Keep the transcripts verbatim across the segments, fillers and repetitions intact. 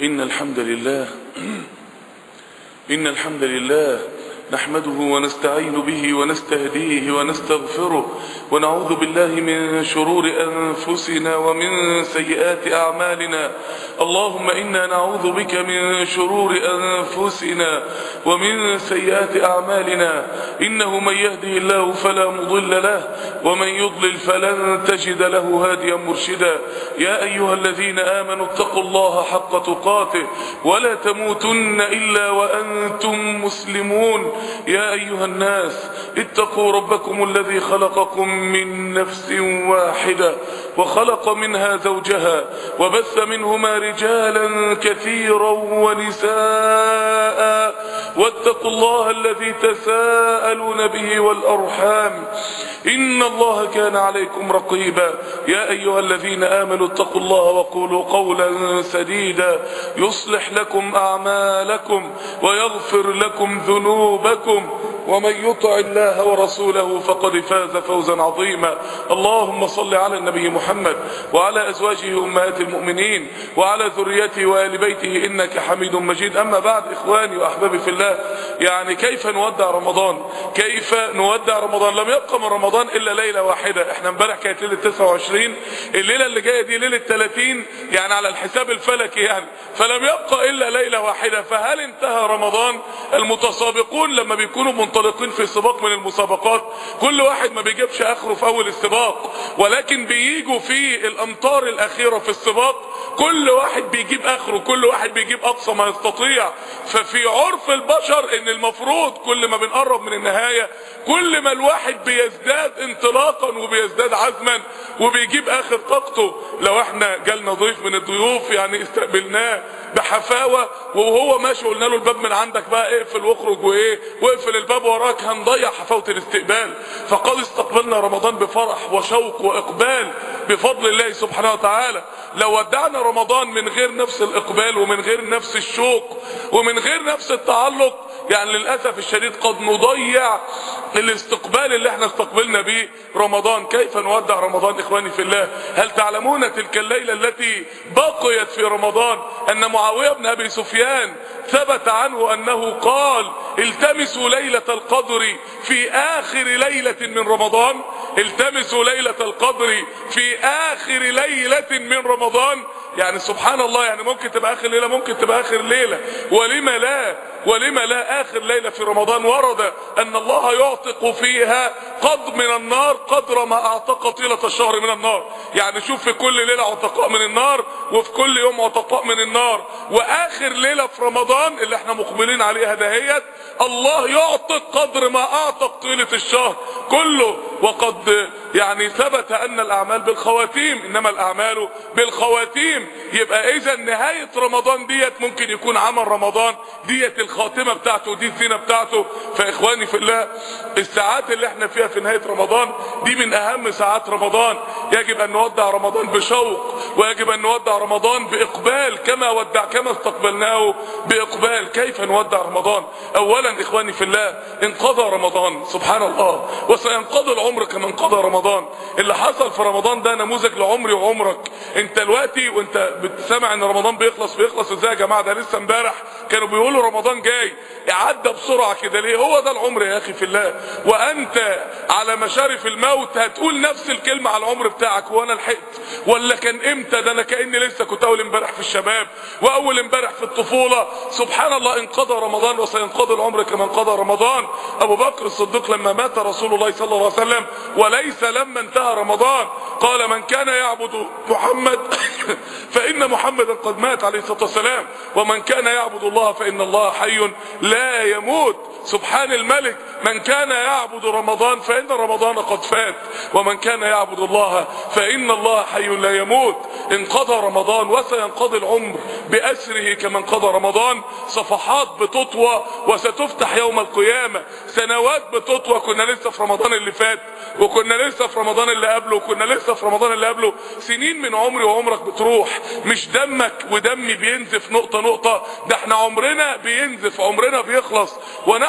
إن الحمد لله إن الحمد لله نحمده ونستعين به ونستهديه ونستغفره ونعوذ بالله من شرور أنفسنا ومن سيئات أعمالنا. اللهم إنا نعوذ بك من شرور أنفسنا ومن سيئات أعمالنا، إنه من يهده الله فلا مضل له ومن يضلل فلن تجد له هاديا مرشدا. يا أيها الذين آمنوا اتقوا الله حق تقاته ولا تموتن إلا وأنتم مسلمون. يا أيها الناس اتقوا ربكم الذي خلقكم من نفس واحدة وخلق منها زوجها وبث منهما رجالا كثيرا ونساء، واتقوا الله الذي تساءلون به والأرحام إن الله كان عليكم رقيبا. يا أيها الذين آمنوا اتقوا الله وقولوا قولا سديدا يصلح لكم أعمالكم ويغفر لكم ذنوبكم، ومن يطع الله ورسوله فقد فاز فوزا عظيما. اللهم صل على النبي محمد وعلى أزواجه أمهات المؤمنين وعلى ذريته وآل بيته إنك حميد مجيد. أما بعد، إخواني وأحبابي في الله، يعني كيف نودع رمضان؟ كيف نودع رمضان؟ لم يبقى من رمضان إلا ليلة واحدة. احنا امبارح كانت ليلة تسعة وعشرين، الليلة اللي جاية دي ليلة ثلاثين، يعني على الحساب الفلكي يعني، فلم يبقى إلا ليلة واحدة. فهل انتهى رمضان؟ المتسابقون لما بيكونوا منطلقين في سباق من المسابقات، كل واحد ما بيجيبش آخره في أول السباق، ولكن بييجوا في الأمطار الأخيرة في السباق كل واحد بيجيب آخره، كل واحد بيجيب أقصى ما يستطيع. ففي عرف البشر إن المفروض كل ما بنقرب من النهاية كل ما الواحد بيزداد انطلاقا وبيزداد عزما وبيجيب آخر طاقته. لو احنا جالنا ضيف من الضيوف يعني استقبلناه بحفاوة وهو ماشي قلنا له الباب من عندك بقى اقفل واخرج وايه واقفل الباب وراك، هنضيع حفاوة الاستقبال. فقد استقبلنا رمضان بفرح وشوق وإقبال بفضل الله سبحانه وتعالى. لو ودعنا رمضان من غير نفس الإقبال ومن غير نفس الشوق ومن غير نفس التعلق، يعني للأسف الشديد قد نضيع الاستقبال اللي احنا استقبلنا به رمضان. كيف نودع رمضان إخواني في الله؟ هل تعلمون تلك الليلة التي بقيت في رمضان أن معاوية بن أبي سفيان ثبت عنه أنه قال التمسوا ليلة القدر في آخر ليلة من رمضان، التمسوا ليلة القدر في آخر ليلة من رمضان. يعني سبحان الله، يعني ممكن تبقى آخر ليلة، ممكن تبقى آخر ليلة، ولما لا ولما لا آخر ليلة في رمضان ورد أن الله يعتق فيها قد من النار قدر ما أعتق طيلة الشهر من النار. يعني شوف، في كل ليلة عتقاء من النار وفي كل يوم عتقاء من النار، وآخر ليلة في رمضان اللي احنا مقبلين عليها دهيت الله يعتق قدر ما أعتق طيلة الشهر كله. وقد يعني ثبت أن الأعمال بالخواتيم، إنما الأعمال بالخواتيم. يبقى إذا نهاية رمضان ديت ممكن يكون عمل رمضان ديت الخاتمة بتاعته، دي الزينة بتاعته. فإخواني في الله، الساعات اللي احنا فيها في نهاية رمضان دي من أهم ساعات رمضان. يجب أن نودع رمضان بشوق، ويجب أن نودع رمضان بإقبال كما ودع كما استقبلناه بإقبال. كيف نودع رمضان؟ أولا إخواني في الله، انقضى رمضان سبحان الله، وسينقضي العمر كما انقضى رمضان. اللي حصل في رمضان ده نموذج لعمري وعمرك. انت دلوقتي وانت بتسمع ان رمضان بيخلص بيخلص ازاي يا جماعه؟ ده لسه امبارح كانوا بيقولوا رمضان جاي، عدى بسرعه كده ليه؟ هو ده العمر يا اخي في الله. وانت على مشارف الموت هتقول نفس الكلمه على العمر بتاعك، وانا لحقت ولا كان امتى؟ ده انا كاني لسه كنت اول امبارح في الشباب واول امبارح في الطفوله. سبحان الله، انقضى رمضان وسينقضي العمر كما انقضى رمضان. ابو بكر الصديق لما مات رسول الله صلى الله عليه وسلم وليس لما انتهى رمضان قال من كان يعبد محمد فإن محمدا قد مات عليه الصلاة والسلام، ومن كان يعبد الله فإن الله حي لا يموت. سبحان الملك، من كان يعبد رمضان فإن رمضان قد فات، ومن كان يعبد الله فإن الله حي لا يموت. انقضى رمضان وسينقضي العمر بأسره كما انقضى رمضان. صفحات بتطوى وستفتح يوم القيامة، سنوات بتطوى. كنا لسه في رمضان اللي فات، وكنا لسه في رمضان اللي قبله، وكنا لسه في رمضان اللي قبله. سنين من عمري وعمرك بتروح، مش دمك ودمي بينزف نقطة نقطة، ده احنا عمرنا بينزف، عمرنا بيخلص ونحن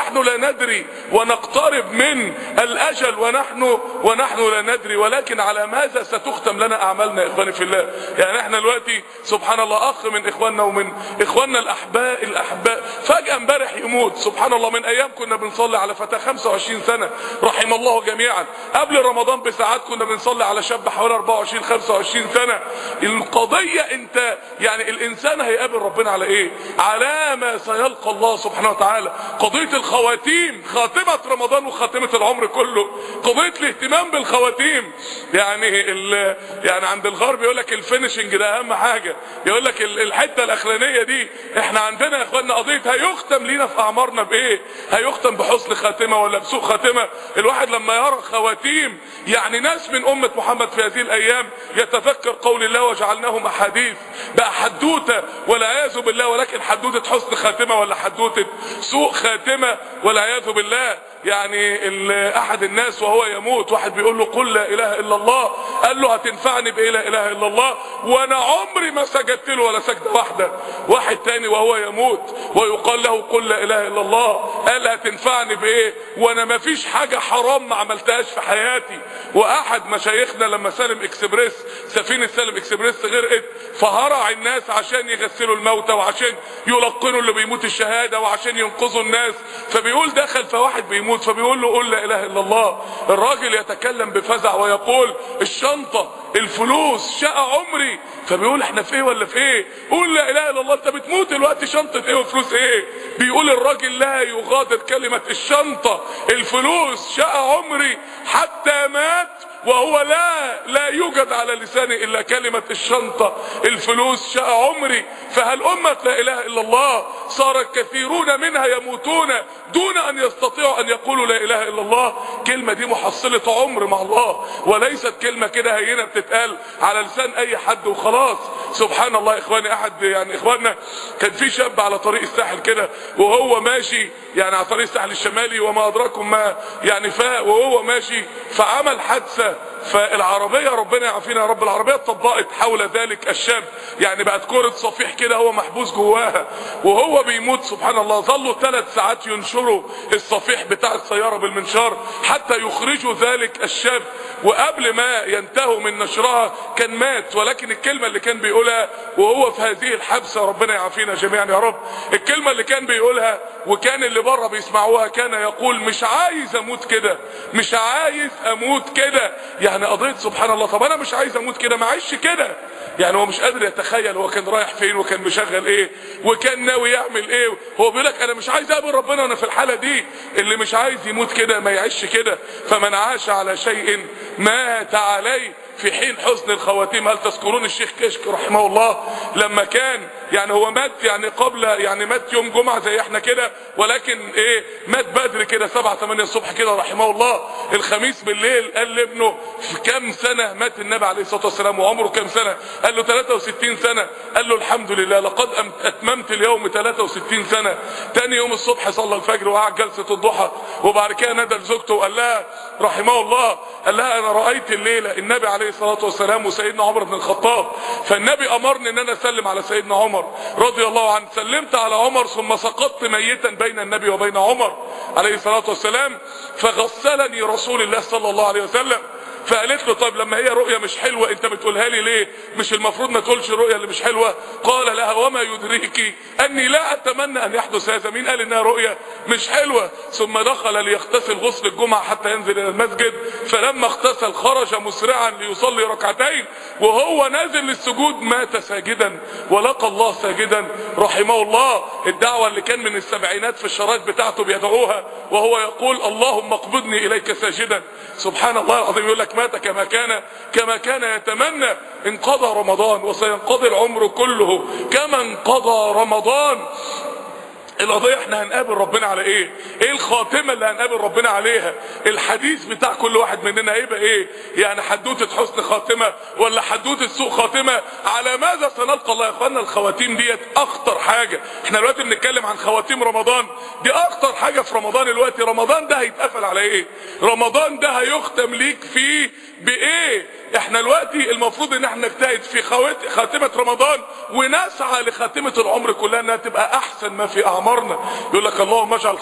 ونحن لا ندري، ونقترب من الاجل ونحن ونحن لا ندري. ولكن على ماذا ستختم لنا اعمالنا يا اخواني في الله؟ يعني احنا دلوقتي سبحان الله اخ من اخواننا ومن اخواننا الاحباء الاحباء فجأة امبارح يموت. سبحان الله، من ايام كنا بنصلي على فتاة خمسة وعشرين سنة رحم الله جميعا. قبل رمضان بساعات كنا بنصلي على شاب حوالي أربعة وعشرين خمسة وعشرين سنة. القضية انت يعني الانسان هيقابل ربنا على ايه؟ على ما سيلقى الله سبحانه وتعالى. قضية الخواتيم، خاتمة رمضان وخاتمة العمر كله، قضية الاهتمام بالخواتيم. يعني ال يعني عند الغرب يقول لك الفينشنج ده اهم حاجة، يقول لك الحتة الاخرانية دي. احنا عندنا يا اخوانا قضية هيختم لينا في اعمارنا بايه؟ هيختم بحسن خاتمة ولا بسوء خاتمة؟ الواحد لما يرى خواتيم، يعني ناس من امة محمد في هذه الايام يتذكر قول الله وجعلناهم احاديث، بقى حدوتة والعياذ بالله، ولكن حدوتة حسن خاتمة ولا حدوتة سوء خاتمة والعياذ بالله. يعني احد الناس وهو يموت واحد بيقول له قل لا اله الا الله، قال له هتنفعني بايه لا اله الا الله وانا عمري ما سجدت له ولا سجده واحده. واحد تاني وهو يموت ويقال له قل لا اله الا الله، قال هتنفعني بايه وانا ما فيش حاجه حرام ما عملتهاش في حياتي. واحد مشايخنا لما سالم اكسبريس سفينه سالم اكسبريس غرقت، فهرع الناس عشان يغسلوا الموتى وعشان يلقنوا اللي بيموت الشهاده وعشان ينقذوا الناس، فبيقول دخل فواحد بيموت فبيقول له قل لا اله الا الله. الراجل يتكلم بفزع ويقول الشنطه الفلوس شقى عمري، فبيقول احنا في ايه ولا في ايه؟ قول لا اله الا الله، انت بتموت دلوقتي شنطه ايه وفلوس ايه؟ بيقول الراجل لا يغادر كلمه الشنطه الفلوس شقى عمري حتى مات وهو لا لا يوجد على لسانه الا كلمه الشنطه الفلوس شقى عمري. فهل امه لا اله الا الله صار كثيرون منها يموتون دون ان يستطيعوا ان يقولوا لا اله الا الله؟ كلمه دي محصله عمر مع الله، وليست كلمه كده هينه بتتقال على لسان اي حد وخلاص. سبحان الله. اخواني احد يعني اخواننا كان في شاب على طريق الساحل كده وهو ماشي، يعني على طريق الساحل الشمالي وما ادراكم ما يعني، فاق وهو ماشي فعمل حادثه، فالعربيه ربنا يعافينا يا رب العربيه اتطبقت حول ذلك الشاب، يعني بقت كرة صفيح كده هو محبوس جواها وهو بيموت. سبحان الله. ظلوا ثلاث ساعات ينشروا الصفيح بتاع السياره بالمنشار حتى يخرجوا ذلك الشاب، وقبل ما ينتهوا من نشرها كان مات. ولكن الكلمه اللي كان بيقولها وهو في هذه الحبسه ربنا يعافينا جميعا يا رب، الكلمه اللي كان بيقولها وكان اللي بره بيسمعوها كان يقول مش عايز اموت كده، مش عايز اموت كده. يعني قضيت سبحان الله، طب انا مش عايز اموت كده ما اعيش كده. يعني هو مش قادر يتخيل هو كان رايح فين وكان مشغل ايه وكان ناوي يعمل ايه. هو بيقول لك انا مش عايز اقابل ربنا وانا في الحاله دي. اللي مش عايز يموت كده ما يعيش كده. فمن عاش على شيء مات عليه في حين حسن الخواتيم. هل تذكرون الشيخ كشك رحمه الله لما كان يعني هو مات يعني قبل يعني مات يوم جمعة زي احنا كده، ولكن ايه مات بدري كده سبعة ثمانية الصبح كده رحمه الله. الخميس بالليل قال لابنه في كم سنة مات النبي عليه الصلاة والسلام وعمره كم سنة؟ قال له ثلاثة وستين سنة. قال له الحمد لله لقد اتممت اليوم ثلاثة وستين سنة. تاني يوم الصبح صلى الفجر وقعد جلسة الضحى، وبعد كده نادى لزوجته وقال لها رحمه الله، قال لها انا رأيت الليلة النبي عليه الصلاة والسلام وسيدنا عمر بن الخطاب، فالنبي امرني ان انا اسلم على سيدنا عمر رضي الله عنه. سلمت على عمر ثم سقطت ميتا بين النبي وبين عمر عليه الصلاة والسلام، فغسلني رسول الله صلى الله عليه وسلم. فقالت له طيب لما هي رؤية مش حلوة انت بتقولها لي ليه؟ مش المفروض ما تقولش الرؤية اللي مش حلوة؟ قال لها وما يدريك اني لا اتمنى ان يحدث هذا. مين قال انها رؤية مش حلوة؟ ثم دخل ليغتسل غسل الجمعة حتى ينزل الى المسجد، فلما اغتسل خرج مسرعا ليصلي ركعتين، وهو نازل للسجود مات ساجدا ولقى الله ساجدا رحمه الله. الدعوة اللي كان من السبعينات في الشرايط بتاعته بيدعوها وهو يقول اللهم اقبضني اليك ساجدا. سبحان الله العظيم. يقول لك مات كما كان كما كان يتمنى. انقضى رمضان وسينقضي العمر كله كما انقضى رمضان. القضية احنا هنقابل ربنا على ايه؟ ايه الخاتمة اللي هنقابل ربنا عليها؟ الحديث بتاع كل واحد مننا هيبقى ايه؟ يعني حدوتة حسن خاتمة ولا حدوتة سوء خاتمة؟ على ماذا سنلقى الله يا اخوانا؟ الخواتيم ديت اخطر حاجة. احنا دلوقتي بنتكلم عن خواتيم رمضان، دي اخطر حاجة في رمضان دلوقتي. رمضان ده هيتقفل على ايه؟ رمضان ده هيختم ليك فيه بايه؟ احنا دلوقتي المفروض ان احنا نجتهد في خاتمة رمضان ونسعى لخاتمة العمر كلها انها تبقى احسن ما في اعمارنا. يقول لك اللهم اجعل خير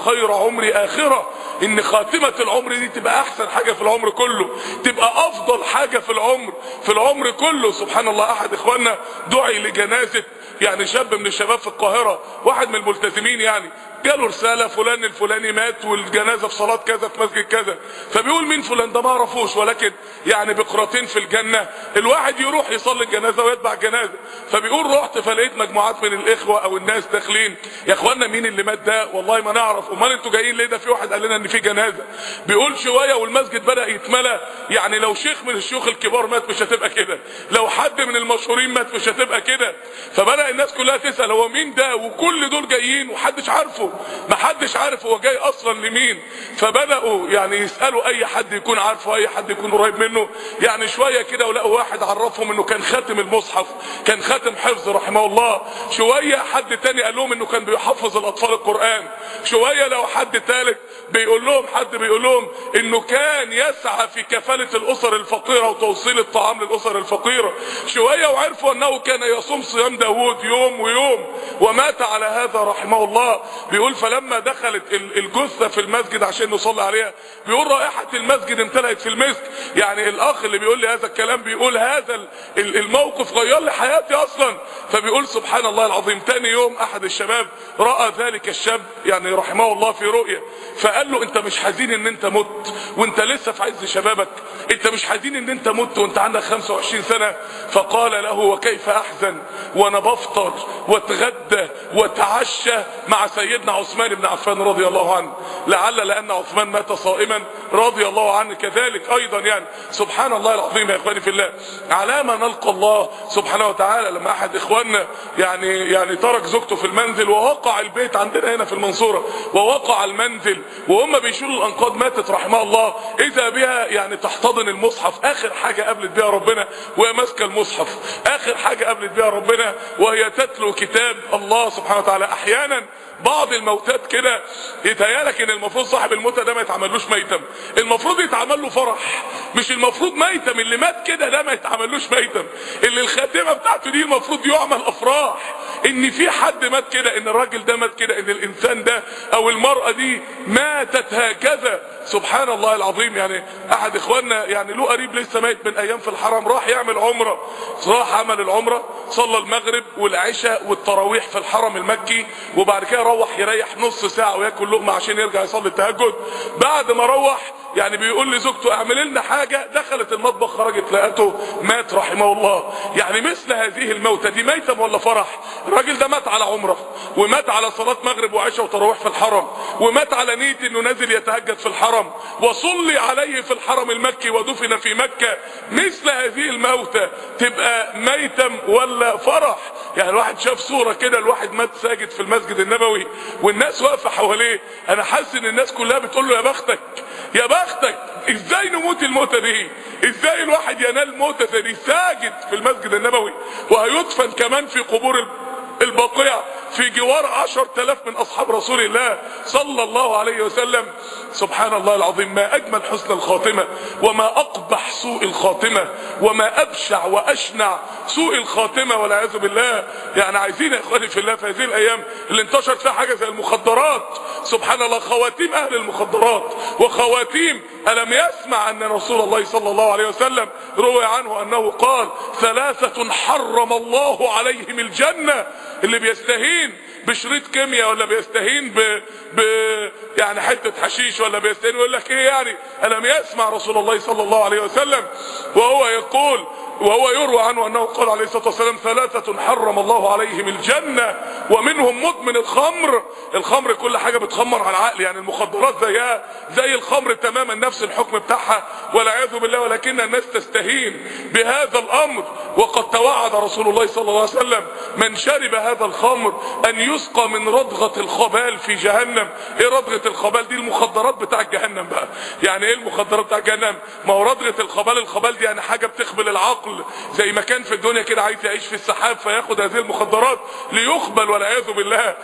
عمري آخرة، ان خاتمة العمر دي تبقى احسن حاجة في العمر كله، تبقى افضل حاجة في العمر في العمر كله. سبحان الله، احد اخواننا دعي لجنازة يعني شاب من الشباب في القاهرة، واحد من الملتزمين يعني، جاله رسالة فلان الفلاني مات والجنازة في صلاة كذا في مسجد كذا. فبيقول مين فلان ده؟ ما اعرفوش، ولكن يعني بقرتين في الجنة الواحد يروح يصلي الجنازة ويتبع الجنازة. فبيقول رحت فلقيت مجموعات من الاخوة او الناس داخلين، يا اخوانا مين اللي مات ده؟ والله ما نعرف. امال انتوا جايين ليه؟ ده في واحد قال لنا ان في جنازة. بيقول شوية والمسجد بدأ يتملى، يعني لو شيخ من الشيوخ الكبار مات مش هتبقى كده، لو حد من المشهورين مات مش هتبقى كده. فبدأ الناس كلها تسأل هو مين ده؟ وكل دول جايين ومحدش عارفه، محدش عارف هو جاي اصلا لمين. فبدأوا يعني يسألوا اي حد يكون عارفه، اي حد يكون قريب منه. يعني شوية كده ولقوا واحد عرفهم انه كان خاتم المصحف، كان خاتم حفظ رحمه الله. شوية حد تاني قال لهم انه كان بيحفظ الاطفال القرآن. شوية لو حد ثالث بيقول لهم حد بيقول لهم انه كان يسعى في كفالة الاسر الفقيرة وتوصيل الطعام للاسر الفقيرة. شوية وعرفوا انه كان يصوم صيام داوود يوم ويوم ومات على هذا رحمه الله. بيقول فلما دخلت الجثة في المسجد عشان نصلي عليها، بيقول رائحة المسجد امتلأت في المسك. يعني الاخ اللي بيقول لي هذا الكلام بيقول هذا الموقف غير لي حياتي اصلا. فبيقول سبحان الله العظيم، تاني يوم احد الشباب رأى ذلك الشاب يعني رحمه الله في رؤية، فقال له انت مش حزين ان انت مت وانت لسه في عز شبابك؟ انت مش حزين ان انت مت وانت عندك خمسة وعشرين سنة؟ فقال له وكيف احزن وانا بفطر واتغدى واتعشى مع سيدنا عثمان بن عفان رضي الله عنه، لعل لان عثمان مات صائما رضي الله عنه كذلك ايضا. يعني سبحان الله العظيم يا اخواني في الله، على ما نلقى الله سبحانه وتعالى. لما احد اخواننا يعني يعني ترك زوجته في المنزل ووقع البيت عندنا هنا في المنصورة، ووقع المنزل وهم بيشيلوا الانقاض، ماتت رحمها الله، اذا بها يعني تحتضن المصحف، اخر حاجة قابلت بها ربنا وهي ماسكه المصحف، اخر حاجة قابلت بها ربنا وهي تتلو كتاب الله سبحانه وتعالى. احيانا بعض الموتات كده يتهيالك ان المفروض صاحب الموتى ده ما يتعملوش ميتم، المفروض يتعمل له فرح، مش المفروض ميتم. اللي مات كده ده ما يتعملوش ميتم، اللي الخاتمه بتاعته دي المفروض يعمل افراح، ان في حد مات كده، ان الراجل ده مات كده، ان الانسان ده او المرأة دي ماتت هكذا. سبحان الله العظيم. يعني احد اخواننا يعني له قريب لسه ميت من ايام في الحرم، راح يعمل عمره، راح عمل العمره، صلى المغرب والعشاء والتراويح في الحرم المكي، وبعد كده روح يريح نص ساعه وياكل لقمه عشان يرجع يصلي التهجد. بعد ما روح يعني بيقول لزوجته اعمل لنا حاجه، دخلت المطبخ خرجت لقته مات رحمه الله. يعني مثل هذه الموتى دي ميتم ولا فرح؟ الراجل ده مات على عمره، ومات على صلاه مغرب وعشاء وتراويح في الحرم، ومات على نيه انه نازل يتهجد في الحرم، وصلي عليه في الحرم المكي ودفن في مكه. مثل هذه الموتى تبقى ميتم ولا فرح؟ يعني الواحد شاف صوره كده، الواحد مات ساجد في المسجد النبوي والناس واقفه حواليه، انا حاسس ان الناس كلها بتقول له يا بختك يا بختك، ازاي نموت الموتة دي؟ ازاي الواحد ينال موتة دي ساجد في المسجد النبوي، وهيدفن كمان في قبور البقيع في جوار عشر تلاف من اصحاب رسول الله صلى الله عليه وسلم. سبحان الله العظيم، ما اجمل حسن الخاتمة، وما اقبح سوء الخاتمة، وما ابشع واشنع سوء الخاتمة والعياذ بالله. يعني عايزين يا اخواني في الله في هذه الايام اللي انتشرت فيها حاجة زي المخدرات، سبحان الله، خواتيم اهل المخدرات وخواتيم. الم يسمع ان رسول الله صلى الله عليه وسلم روي عنه انه قال ثلاثة حرم الله عليهم الجنة، اللي بيستهين بشريط كيمياء ولا بيستهين ب... ب يعني حتة حشيش ولا بيستهين ويقول لك ايه يعني. الم يسمع رسول الله صلى الله عليه وسلم وهو يقول وهو يروى عنه انه قال عليه الصلاة والسلام ثلاثة حرم الله عليهم الجنة ومنهم مدمن الخمر. الخمر كل حاجة بتخمر على العقل، يعني المخدرات زيها زي الخمر تماما، نفس الحكم بتاعها والعياذ بالله، ولكن الناس تستهين بهذا الامر. وقد توعد رسول الله صلى الله عليه وسلم من شرب هذا الخمر ان يسقى من ردغة الخبال في جهنم. ايه ردغة الخبال دي؟ المخدرات بتاع جهنم بقى. يعني ايه المخدرات بتاع جهنم؟ ما هو ردغة الخبال، الخبال دي يعني حاجة بتخبل العقل، زي ما كان في الدنيا كده عايز يعيش في السحاب فياخد هذه المخدرات ليخبل والعياذ بالله،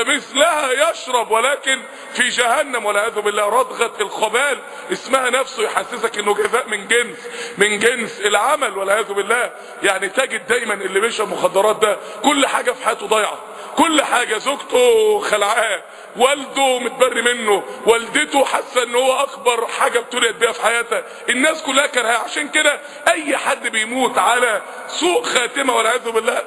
فمثلها يشرب ولكن في جهنم والعياذ بالله. ردغة الخبال اسمها نفسه يحسسك انه جزاء من جنس من جنس العمل والعياذ بالله. يعني تجد دايما اللي بيشرب مخدرات ده كل حاجة في حياته ضايعة، كل حاجة، زوجته خلعاه والده متبري منه، والدته حاسه ان هو اكبر حاجه ابتليت بيها في حياتها، الناس كلها كرهها. عشان كده اي حد بيموت على سوء خاتمه والعياذ بالله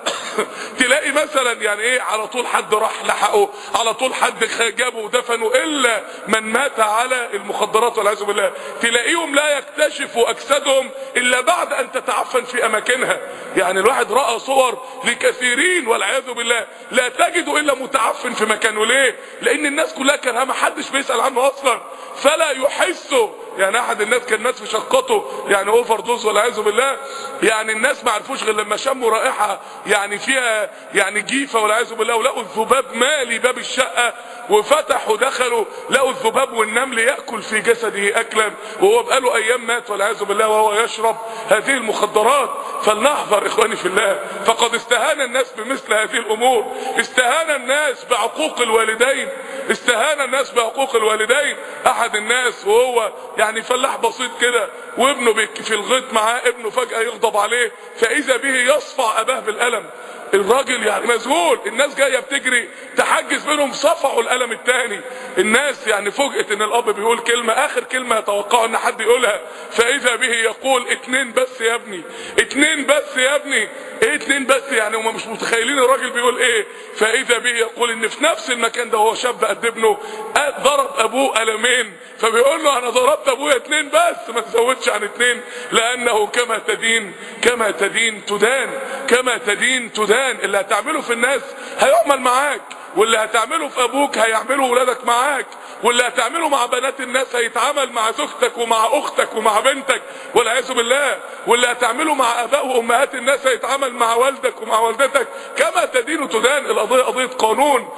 تلاقي مثلا يعني ايه على طول حد راح لحقه، على طول حد جابه ودفنه، الا من مات على المخدرات والعياذ بالله تلاقيهم لا يكتشفوا اجسادهم الا بعد ان تتعفن في اماكنها. يعني الواحد راى صور لكثيرين والعياذ بالله لا تجد الا متعفن في مكانه. ليه؟ لان الناس كلها كرهها، ما حدش بيسال عنه اصلا فلا يحسوا. يعني احد الناس كان ناس في شقته يعني اوفر دوز والعياذ بالله، يعني الناس ما عرفوش غير لما شموا رائحه يعني فيها يعني جيفه والعياذ بالله، ولقوا الذباب مالي باب الشقه، وفتحوا دخلوا لقوا الذباب والنمل ياكل في جسده اكلا، وهو بقاله ايام مات والعياذ بالله وهو يشرب هذه المخدرات. فلنحذر اخواني في الله، فقد استهان الناس بمثل هذه الامور، استهان الناس بعقوق الوالدين، استهان الناس بعقوق الوالدين. احد الناس وهو يعني فلاح بسيط كده وابنه في الغيط معاه، ابنه فجأة يغضب عليه فاذا به يصفع اباه بالقلم. الراجل يعني مذهول، الناس جايه بتجري تحجز بينهم، صفعوا القلم الثاني. الناس يعني فوجئت ان الاب بيقول كلمه، اخر كلمه يتوقعوا ان حد يقولها، فاذا به يقول اتنين بس يا ابني، اتنين بس يا ابني. ايه اتنين بس يعني؟ هم مش متخيلين الراجل بيقول ايه. فاذا به يقول ان في نفس المكان ده هو شاب قد ابنه ضرب ابوه قلمين، فبيقول له انا ضربت ابويا اتنين بس ما تزودش عن اتنين، لانه كما تدين كما تدين تدان، كما تدين تدان. اللي هتعمله في الناس هيعمل معاك، واللي هتعمله في ابوك هيعمله ولادك معاك، واللي هتعمله مع بنات الناس هيتعامل مع زوجتك ومع اختك ومع بنتك والعياذ بالله، واللي هتعمله مع اباء وامهات الناس هيتعامل مع والدك ومع والدتك. كما تدين تدان. القضيه قضيه قانون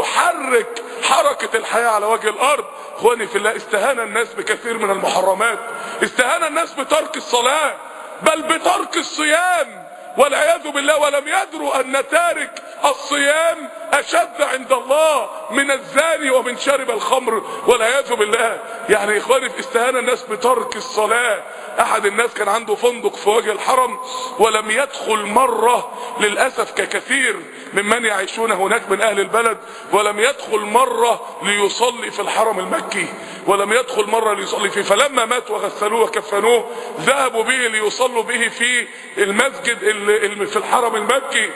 بيحرك حركه الحياه على وجه الارض. اخواني في الله، استهان الناس بكثير من المحرمات، استهان الناس بترك الصلاه، بل بترك الصيام والعياذ بالله، ولم يدروا ان تارك الصيام اشد عند الله من الزاني ومن شارب الخمر والعياذ بالله. يعني اخواني في استهان الناس بترك الصلاه. احد الناس كان عنده فندق في وجه الحرم ولم يدخل مره، للاسف ككثير ممن يعيشون هناك من اهل البلد، ولم يدخل مره ليصلي في الحرم المكي، ولم يدخل مره ليصلي فيه. فلما مات وغسلوه وكفنوه ذهبوا به ليصلوا به في المسجد اللي في الحرم المكي،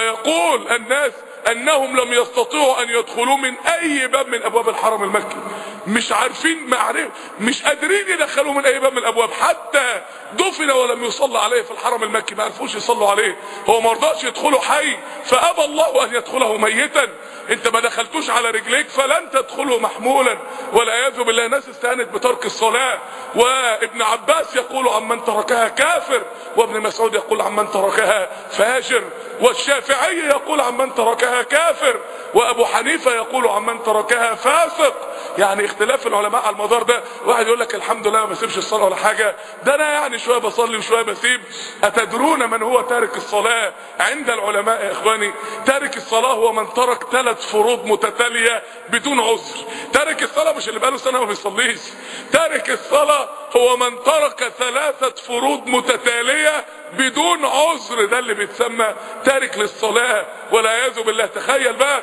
فيقول الناس انهم لم يستطيعوا ان يدخلوا من اي باب من ابواب الحرم المكي، مش عارفين معرفة، مش قادرين يدخلوا من اي باب من الابواب. حتى دفن ولم يصلى عليه في الحرم المكي، ما عرفوش يصلوا عليه، هو ما رضاش يدخله حي فابى الله ان يدخله ميتا. انت ما دخلتوش على رجليك فلن تدخله محمولا والعياذ بالله. ناس استهانت بترك الصلاه. وابن عباس يقول عمن تركها كافر، وابن مسعود يقول عمن تركها فاجر، والشافعي يقول عمن تركها كافر، وابو حنيفه يقول عمن تركها فاسق. يعني اختلاف العلماء على المدار ده. واحد يقول لك الحمد لله ما بسيبش الصلاه ولا حاجه، ده انا يعني شويه بصلي وشويه بسيب. اتدرون من هو تارك الصلاه عند العلماء يا اخواني؟ تارك الصلاه هو من ترك ثلاث فروض متتاليه بدون عذر. تارك الصلاه مش اللي بقاله سنه ما بيصليش، تارك الصلاه هو من ترك ثلاثه فروض متتاليه بدون عذر، ده اللي بيتسمى تارك للصلاه والعياذ بالله. تخيل بقى،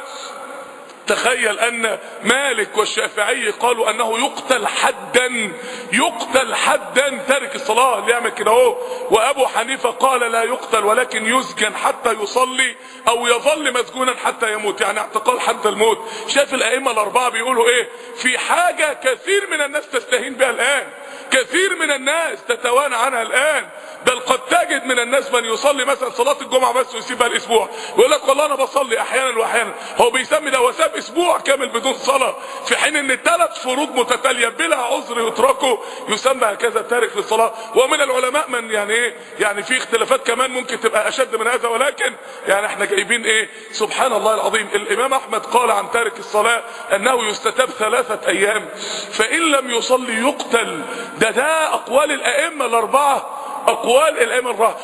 تخيل ان مالك والشافعي قالوا انه يقتل حدا، يقتل حدا تارك الصلاه اللي يعمل كده اهو. وابو حنيفه قال لا يقتل ولكن يسجن حتى يصلي او يظل مسجونا حتى يموت، يعني اعتقال حتى الموت. شايف الائمه الاربعه بيقولوا ايه؟ في حاجه كثير من الناس تستهين بها الان، كثير من الناس تتوانى عنها الان، بل قد تجد من الناس من يصلي مثلا صلاه الجمعه بس ويسيبها الاسبوع، ويقول لك والله انا بصلي احيانا واحيانا، هو بيسمي ده وساب اسبوع كامل بدون صلاه، في حين ان ثلاث فروض متتاليه بلا عذر يتركوا يسمى هكذا تارك للصلاه. ومن العلماء من يعني ايه، يعني في اختلافات كمان ممكن تبقى اشد من هذا، ولكن يعني احنا جايبين ايه؟ سبحان الله العظيم. الامام احمد قال عن تارك الصلاه انه يستتاب ثلاثه ايام، فان لم يصلي يقتل. ده ده اقوال الائمه الاربعه. اقوال الائمه الراه،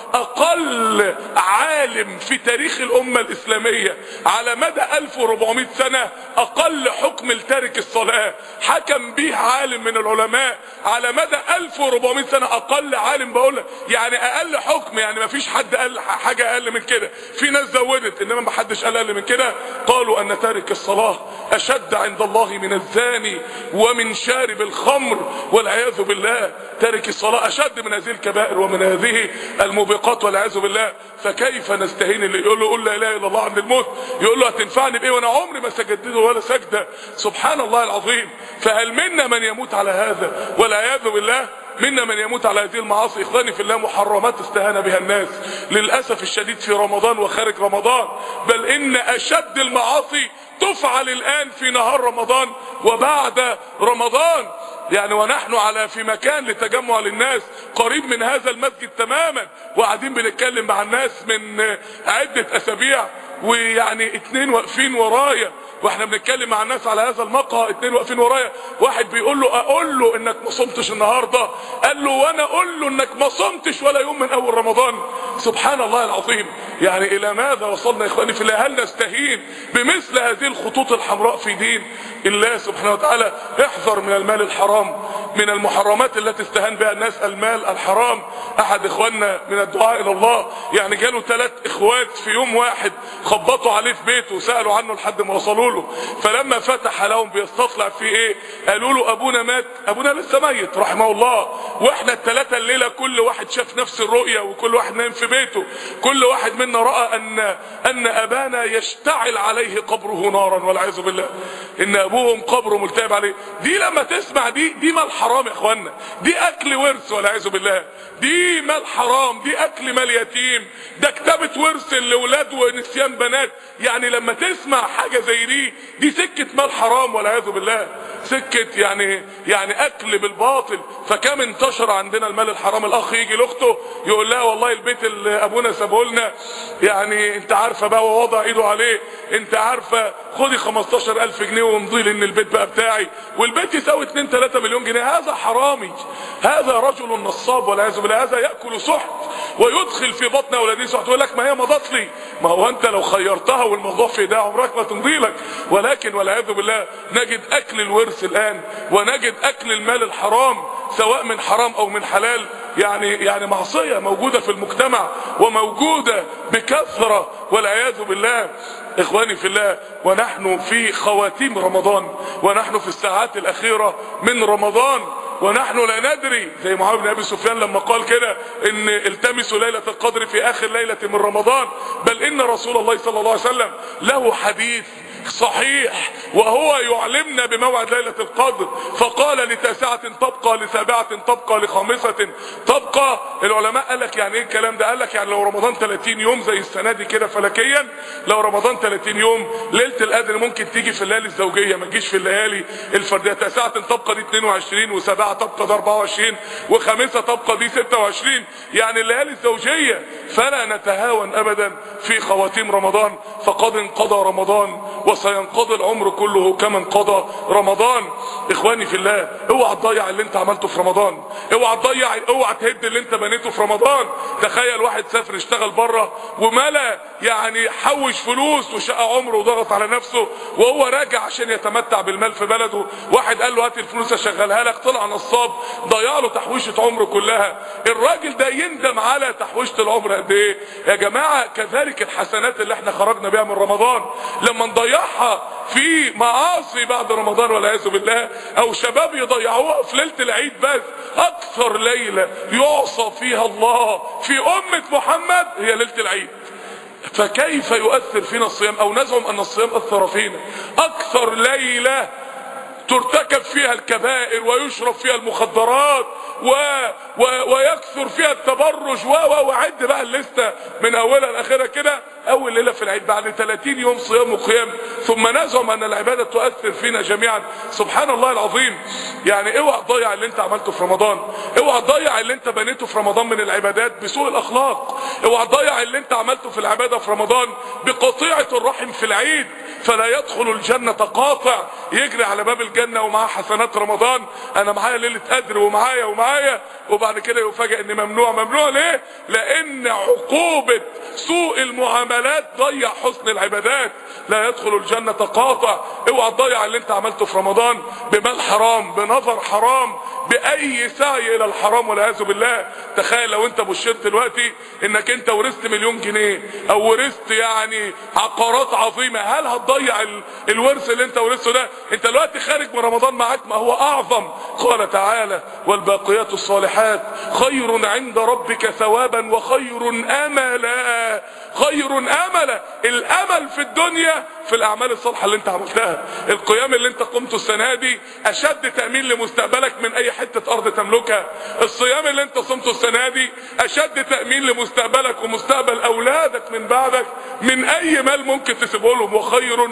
اقل عالم في تاريخ الامه الاسلاميه على مدى ألف وأربعمائة سنه، اقل حكم لتارك الصلاه حكم به عالم من العلماء على مدى ألف وأربعمائة سنه، اقل عالم بقول يعني اقل حكم، يعني ما فيش حد قال حاجه اقل من كده، في ناس زودت انما ما حدش قال اقل من كده. قالوا ان تارك الصلاه اشد عند الله من الزاني ومن شارب الخمر والعياذ بالله. تارك الصلاه اشد من هذه الكبائر ومن هذه الموبقات والعياذ بالله. فكيف نستهين اللي يقول له قل لا اله الا الله عند الموت، يقول له هتنفعني بايه وانا عمري ما سجدت له ولا سجده؟ سبحان الله العظيم. فهل منا من يموت على هذا والعياذ بالله؟ منا من يموت على هذه المعاصي. اخواني في الله، محرمات استهان بها الناس للاسف الشديد في رمضان وخارج رمضان، بل ان اشد المعاصي تفعل الان في نهار رمضان وبعد رمضان. يعني ونحن على في مكان لتجمع للناس قريب من هذا المسجد تماما، وقاعدين بنتكلم مع الناس من عدة اسابيع، ويعني اتنين واقفين ورايا واحنا بنتكلم مع الناس على هذا المقهى، اتنين واقفين ورايا، واحد بيقول له اقول له انك ما صمتش النهارده؟ قال له وانا اقول له انك ما صمتش ولا يوم من اول رمضان؟ سبحان الله العظيم. يعني الى ماذا وصلنا يا اخواني في الله؟ هل نستهين بمثل هذه الخطوط الحمراء في دين الله سبحانه وتعالى؟ احذر من المال الحرام، من المحرمات التي استهان بها الناس المال الحرام. احد اخواننا من الدعاء الى الله يعني جاله ثلاث اخوات في يوم واحد، خبطوا عليه في بيته وسالوا عنه لحد ما وصلوا له، فلما فتح لهم بيستطلع في ايه، قالوا له ابونا مات، ابونا لسه ميت رحمه الله، واحنا الثلاثه الليله كل واحد شاف نفس الرؤيه وكل واحد نايم في بيته، كل واحد منا راى ان ان ابانا يشتعل عليه قبره نارا والعياذ بالله، ان ابوهم قبره ملتهب عليه. دي لما تسمع دي دي مال حرام يا اخوانا، دي اكل ورث والعياذ بالله، دي مال حرام، دي اكل مال يتيم، ده كتابه ورث لاولاد ونسيان بنات. يعني لما تسمع حاجه زي دي دي سكه مال حرام والعياذ بالله، سكه يعني يعني اكل بالباطل. فكم انتشر عندنا المال الحرام، الاخ يجي لاخته يقول لها والله البيت اللي ابونا سابه لنا يعني انت عارفه بقى، ووضع ايده عليه، انت عارفه خدي خمستاشر ألف جنيه وامضي لي ان البيت بقى بتاعي، والبيت يساوي اتنين تلاتة مليون جنيه. هذا حرامي، هذا رجل نصاب والعياذ بالله، هذا ياكل سحت ويدخل في بطن اولاديه سحت. يقول لك ما هي مضت لي، ما هو انت لو خيرتها والموضوع في ده عمرك ما تمضي لك. ولكن والعياذ بالله نجد اكل الورث الان، ونجد اكل المال الحرام سواء من حرام او من حلال، يعني يعني معصيه موجوده في المجتمع وموجوده بكثره والعياذ بالله. اخواني في الله، ونحن في خواتيم رمضان، ونحن في الساعات الاخيره من رمضان، ونحن لا ندري، زي معاويه بن ابي سفيان لما قال كده ان التمسوا ليله القدر في اخر ليله من رمضان، بل ان رسول الله صلى الله عليه وسلم له حديث صحيح وهو يعلمنا بموعد ليلة القدر، فقال لتاسعة تبقى، لسابعة تبقى، لخامسة تبقى. العلماء قال لك يعني ايه الكلام ده؟ قال لك يعني لو رمضان ثلاثين يوم زي السنة دي كده فلكيا، لو رمضان ثلاثين يوم ليلة القدر ممكن تيجي في الليالي الزوجية، ما تجيش في الليالي الفردية. تاسعة تبقى دي اتنين وعشرين، وسابعة تبقى دي اربعة وعشرين، وخامسة تبقى دي ستة وعشرين، يعني الليالي الزوجية. فلا نتهاون ابدا في خواتيم رمضان، فقد انقضى رمضان وسينقضي العمر كله كما انقضى رمضان. اخواني في الله، اوعى تضيع اللي انت عملته في رمضان، اوعى تضيع، اوعى تهد اللي انت بنيته في رمضان. تخيل واحد سافر اشتغل بره وملا يعني حوش فلوس وشقى عمره وضغط على نفسه، وهو راجع عشان يتمتع بالمال في بلده، واحد قال له هات الفلوس اشغلها لك، طلع نصاب ضيع له تحويشه عمره كلها. الراجل ده يندم على تحويشه العمر قد ايه يا جماعه؟ كذلك الحسنات اللي احنا خرجنا بيها من رمضان لما نضيعها في معاصي بعد رمضان والعياذ بالله، او شباب يضيعوها في ليله العيد بس. اكثر ليله يعصى فيها الله في امه محمد هي ليله العيد، فكيف يؤثر فينا الصيام، او نزعم ان الصيام اثر فينا؟ اكثر ليله ترتكب فيها الكبائر ويشرب فيها المخدرات و... و... ويكثر فيها التبرج و و وعد بقى الليسته من اولها لاخرها كده. اول ليله في العيد بعد ثلاثين يوم صيام وقيام ثم نزعم ان العبادة تؤثر فينا جميعا. سبحان الله العظيم. يعني اوعى تضيع اللي انت عملته في رمضان، اوعى تضيع اللي انت بنيته في رمضان من العبادات بسوء الاخلاق، اوعى تضيع اللي انت عملته في العبادة في رمضان بقطيعة الرحم في العيد، فلا يدخل الجنة قاطع يجري على باب الجنة ومعاه حسنات رمضان، انا معايا ليلة قدر ومعايا ومعايا، وبعد كده يفاجئ ان ممنوع. ممنوع ليه؟ لان عقوبة سوء المعاملات ضيع حسن العبادات. لا يدخل الجنة قاطع. اوعى تضيع اللي انت عملته في رمضان بمال حرام، بنظر حرام، باي سعي الى الحرام والعياذ بالله. تخيل لو انت بشرت دلوقتي انك انت ورثت مليون جنيه او ورثت يعني عقارات عظيمة، هل هتضيع ال... الورث اللي انت ورثته ده؟ انت دلوقتي خارج من رمضان معاك ما هو اعظم. قال تعالى: والباقيات الصالحات خير عند ربك ثوابا وخير املا. خير املا. الامل في الدنيا في الاعمال الصالحه اللي انت عملتها. القيام اللي انت قمته السنه دي اشد تامين لمستقبلك من اي حته ارض تملكها. الصيام اللي انت صمته السنه دي اشد تامين لمستقبلك ومستقبل اولادك من بعدك من اي مال ممكن تسيبه لهم. وخير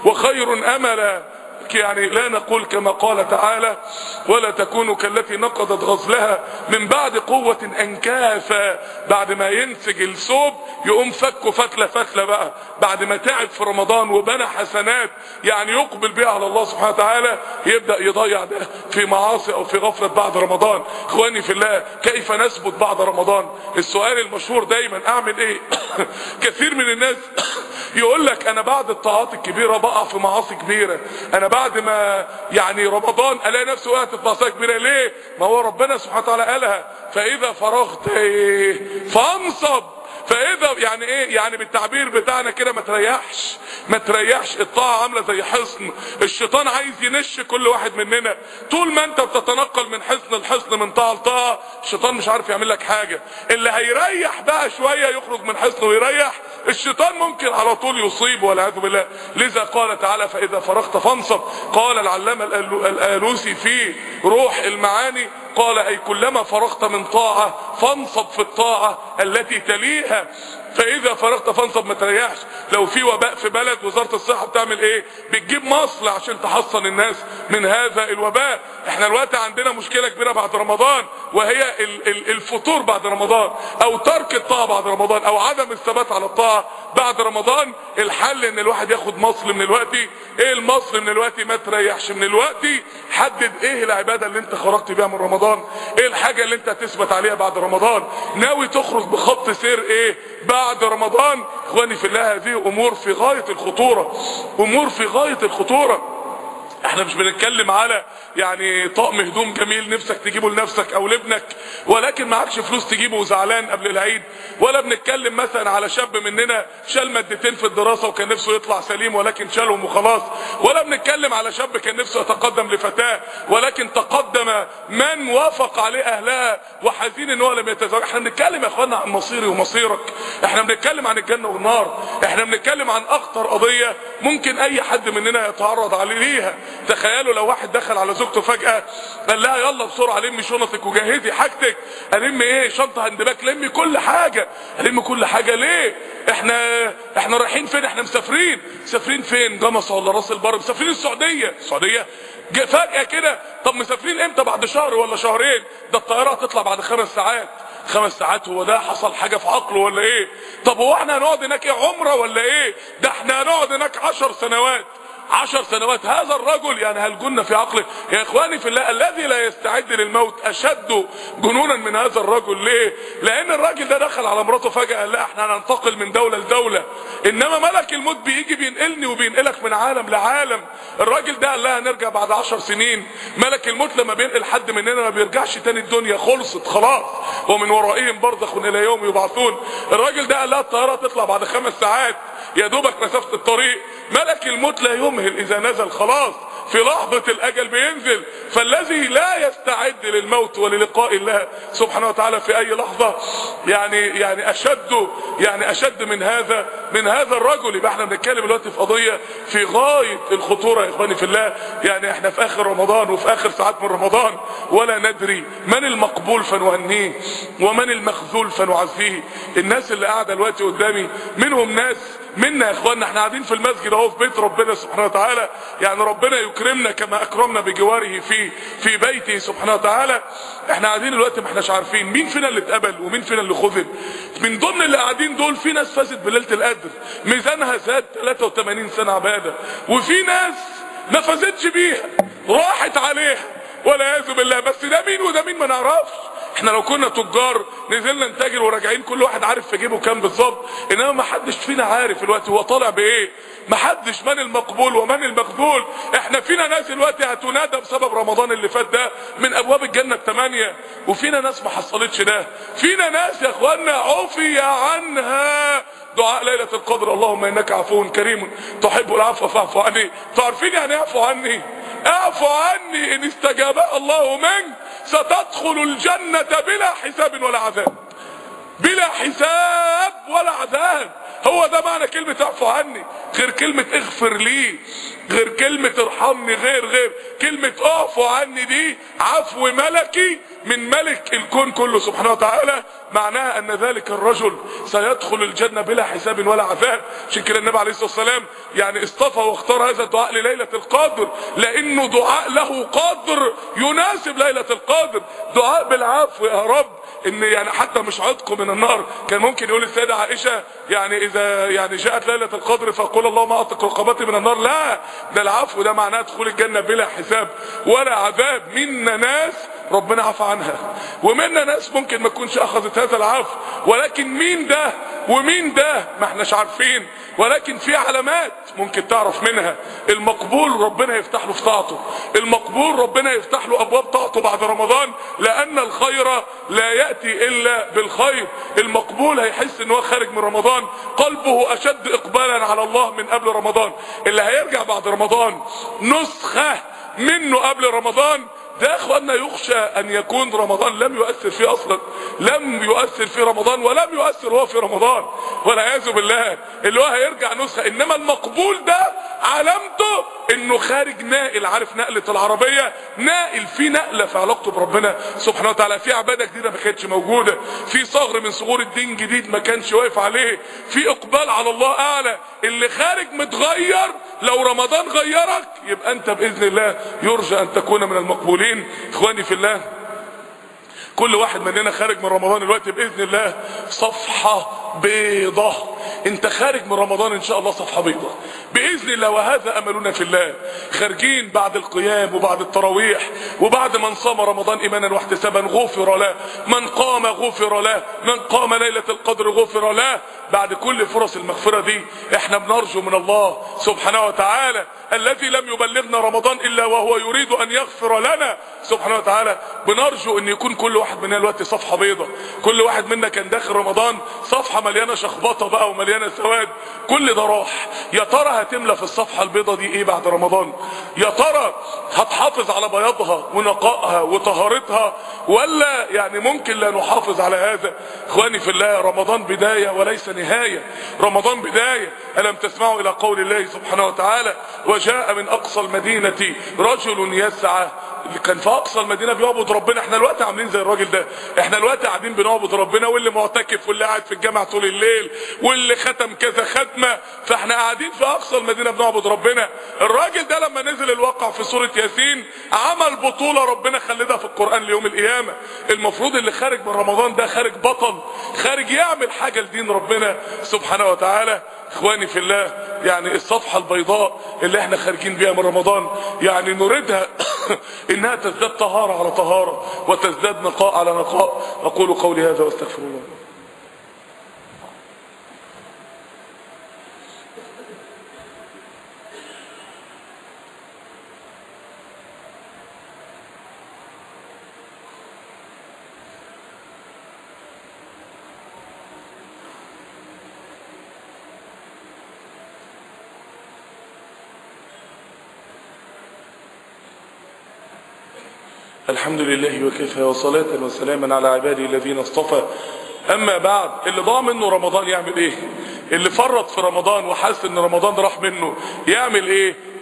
وخير املا. يعني لا نقول كما قال تعالى: ولا تكونوا كالتي نقضت غزلها من بعد قوة انكاثا. بعد ما ينسج الثوب يقوم فكه فتلة فتلة بقى، بعد ما تعب في رمضان وبنى حسنات يعني يقبل بها على الله سبحانه وتعالى، يبدأ يضيع ده في معاصي او في غفلة بعد رمضان. اخواني في الله، كيف نثبت بعد رمضان؟ السؤال المشهور دايما: اعمل ايه؟ كثير من الناس يقول لك انا بعد الطاعات الكبيرة بقع في معاصي كبيرة، انا بعد ما يعني رمضان الاقي نفسي وقعت في معصية كبيرة. ليه؟ ما هو ربنا سبحانه وتعالى قالها: فاذا فرغت ايه فانصب. فاذا يعني ايه؟ يعني بالتعبير بتاعنا كده ما تريحش ما تريحش. الطاعة عاملة زي حصن، الشيطان عايز ينش كل واحد مننا. طول ما انت بتتنقل من حصن لحصن، من طاعة لطاعة، الشيطان مش عارف يعمل لك حاجة. اللي هيريح بقى شوية يخرج من حصن ويريح، الشيطان ممكن على طول يصيب والعياذ بالله. لذا قال تعالى: فاذا فرغت فانصب. قال العلامة الآلوسي في روح المعاني، قال: اي كلما فرغت من طاعة فانصب في الطاعة التي تليها. فاذا فرغت فانصب، ما تريحش. لو في وباء في بلد، وزارة الصحة بتعمل ايه؟ بتجيب مصل عشان تحصن الناس من هذا الوباء. احنا الوقت عندنا مشكلة كبيرة بعد رمضان، وهي الفطور بعد رمضان، او ترك الطاعة بعد رمضان، او عدم الثبات على الطاعة بعد رمضان. الحل ان الواحد ياخد مصل من الوقت. ايه المصل من الوقت؟ ما تريحش من الوقت. حدد ايه العبادة اللي انت خرجت بيها من رمضان، ايه الحاجة اللي انت هتثبت عليها بعد رمضان، ناوي تخرج بخط سير ايه بعد رمضان. اخواني في الله، هذه امور في غاية الخطورة، امور في غاية الخطورة. احنا مش بنتكلم على يعني طقم هدوم جميل نفسك تجيبه لنفسك او لابنك ولكن معكش فلوس تجيبه وزعلان قبل العيد، ولا بنتكلم مثلا على شاب مننا شال مادتين في الدراسة وكان نفسه يطلع سليم ولكن شالهم وخلاص، ولا بنتكلم على شاب كان نفسه يتقدم لفتاة ولكن تقدم من وافق عليه اهلها وحزين ان هو لم يتزوج. احنا بنتكلم يا اخوانا عن مصيري ومصيرك، احنا بنتكلم عن الجنة والنار، احنا بنتكلم عن اخطر قضية ممكن اي حد مننا يتعرض عليه ليها. تخيلوا لو واحد دخل على زوجته فجأة قال لها: يلا بسرعة لمي شنطك وجهزي حاجتك. الم ايه؟ شنطة هندباك، لمي كل حاجة. الم كل حاجة ليه؟ احنا احنا رايحين فين؟ احنا مسافرين. مسافرين فين؟ جمصة ولا راس البر؟ مسافرين السعودية. السعودية فجأة كده. طب مسافرين امتى؟ بعد شهر ولا شهرين؟ ده الطيارة هتطلع بعد خمس ساعات. خمس ساعات؟ هو ده حصل حاجة في عقله ولا ايه؟ طب هو احنا هنقعد هناك ايه، عمرة ولا ايه؟ ده احنا هنقعد هناك عشر سنوات. عشر سنوات. هذا الرجل يعني هل جن في عقله؟ يا اخواني في الله، الذي لا يستعد للموت اشد جنونا من هذا الرجل. ليه؟ لان الراجل ده دخل على مراته فجأة قال: لا احنا هننتقل من دولة لدولة، انما ملك الموت بيجي بينقلني وبينقلك من عالم لعالم. الراجل ده قال لها هنرجع بعد عشر سنين. ملك الموت لما بينقل حد مننا ما بيرجعش تاني، الدنيا خلصت خلاص، ومن ورائهم برزخ الى يوم يبعثون. الراجل ده قال لها الطيارة تطلع بعد خمس ساعات، يا دوبك مسافة الطريق. ملك الموت لا يمهل، اذا نزل خلاص في لحظة الاجل بينزل. فالذي لا يستعد للموت وللقاء الله سبحانه وتعالى في اي لحظة يعني يعني اشد يعني اشد من هذا من هذا الرجل. يبقى احنا بنتكلم دلوقتي في قضية في غاية الخطورة يا اخواني في الله. يعني احنا في اخر رمضان وفي اخر ساعات من رمضان، ولا ندري من المقبول فنهنيه ومن المخذول فنعزيه. الناس اللي قاعدة دلوقتي قدامي منهم ناس منا يا اخوانا. احنا قاعدين في المسجد اهو في بيت ربنا سبحانه وتعالى، يعني ربنا يكرمنا كما اكرمنا بجواره في في بيته سبحانه وتعالى. احنا قاعدين دلوقتي ما احناش عارفين مين فينا اللي اتقبل ومين فينا اللي خذل. من ضمن اللي قاعدين دول في ناس فازت بليله القدر ميزانها زاد ثلاثة وثمانين سنه عباده، وفي ناس ما فازتش بيها راحت عليها والعياذ بالله. بس ده مين وده مين ما نعرفش. احنا لو كنا تجار نزلنا نتاجر وراجعين كل واحد عارف في جيبه كام بالظبط، انما ما حدش فينا عارف الوقت هو طالع بايه. ما حدش من المقبول ومن المخذول. احنا فينا ناس الوقت هتنادى بسبب رمضان اللي فات ده من ابواب الجنه الثمانيه، وفينا ناس ما حصلتش ده. فينا ناس يا اخوانا عفي عنها دعاء ليله القدر، اللهم انك عفو كريم تحب العفو فاعف عني. تعرفين يعني اعفو عني؟ اعفو عني ان استجابها الله منك ستدخل الجنة بلا حساب ولا عذاب. بلا حساب ولا عذاب، هو ده معنى كلمة اعفو عني. غير كلمة اغفر لي، غير كلمة ارحمني، غير غير كلمة اعفو عني دي عفو ملكي من ملك الكون كله سبحانه وتعالى. معناها ان ذلك الرجل سيدخل الجنة بلا حساب ولا عذاب. عشان كده النبي عليه الصلاة والسلام يعني اصطفى واختار هذا الدعاء لليلة القدر، لانه دعاء له قدر يناسب ليلة القدر. دعاء بالعفو يا رب، ان يعني حتى مش عتق من النار. كان ممكن يقول السيدة عائشة يعني اذا يعني جاءت ليلة القدر فقول اللهم اعتق رقبتي من النار. لا، ده العفو ده معناه دخول الجنة بلا حساب ولا عذاب. منا ناس ربنا عفى عنها، ومنا ناس ممكن ما تكونش اخذت هذا العفو، ولكن مين ده ومين ده ما احناش عارفين. ولكن في علامات ممكن تعرف منها. المقبول ربنا يفتح له في طاعته، المقبول ربنا يفتح له ابواب طاعته بعد رمضان، لان الخير لا ياتي الا بالخير. المقبول هيحس ان هو خارج من رمضان قلبه اشد اقبالا على الله من قبل رمضان. اللي هيرجع بعد رمضان نسخه منه قبل رمضان ده اخوانا يخشى ان يكون رمضان لم يؤثر فيه اصلا، لم يؤثر في رمضان ولم يؤثر هو في رمضان والعياذ بالله. اللي هو هيرجع نسخه. انما المقبول ده علامته انه خارج نائل. عارف نقلة العربية؟ نائل، في نقلة في علاقته بربنا سبحانه وتعالى، في عبادة جديدة ما كانتش موجودة، في صغر من صغور الدين جديد ما كانش واقف عليه، في اقبال على الله اعلى. اللي خارج متغير، لو رمضان غيرك يبقى انت باذن الله يرجى ان تكون من المقبولين. اخواني في الله، كل واحد مننا خارج من رمضان دلوقتي باذن الله صفحة بيضة. انت خارج من رمضان ان شاء الله صفحة بيضة باذن الله، وهذا املنا في الله. خارجين بعد القيام وبعد التراويح وبعد من صام رمضان ايمانا واحتسابا غفر له، من قام غفر له، من قام ليلة القدر غفر له. بعد كل فرص المغفرة دي احنا بنرجو من الله سبحانه وتعالى الذي لم يبلغنا رمضان الا وهو يريد ان يغفر لنا سبحانه وتعالى، بنرجو ان يكون كل واحد مننا دلوقتي صفحة بيضة. كل واحد منا كان داخل رمضان صفحة مليانة شخبطة بقى ومليانة سواد، كل ده راح. يا ترى هتملى في الصفحة البيضة دي ايه بعد رمضان؟ يا ترى هتحافظ على بياضها ونقائها وطهارتها، ولا يعني ممكن لا نحافظ على هذا؟ اخواني في الله، رمضان بداية وليس نهاية، رمضان بداية. ألم تسمعوا إلى قول الله سبحانه وتعالى وجاء من أقصى المدينة رجل يسعى. اللي كان في اقصى المدينه بيعبد ربنا. احنا الوقت عاملين زي الراجل ده، احنا الوقت قاعدين بنعبد ربنا، واللي معتكف واللي قاعد في الجامع طول الليل واللي ختم كذا ختمه، فاحنا قاعدين في اقصى المدينه بنعبد ربنا. الراجل ده لما نزل الواقع في سوره ياسين عمل بطوله ربنا خلدها في القران ليوم القيامه. المفروض اللي خارج من رمضان ده خارج بطل، خارج يعمل حاجه لدين ربنا سبحانه وتعالى. اخواني في الله، يعني الصفحة البيضاء اللي احنا خارجين بيها من رمضان يعني نريدها انها تزداد طهارة على طهارة وتزداد نقاء على نقاء. اقول قولي هذا واستغفر الله. الحمد لله وكفى، وصلاة وسلاما على عباده الذين اصطفى. اما بعد، اللي ضاع منه رمضان يعمل ايه؟ اللي فرط في رمضان وحس ان رمضان راح منه يعمل ايه؟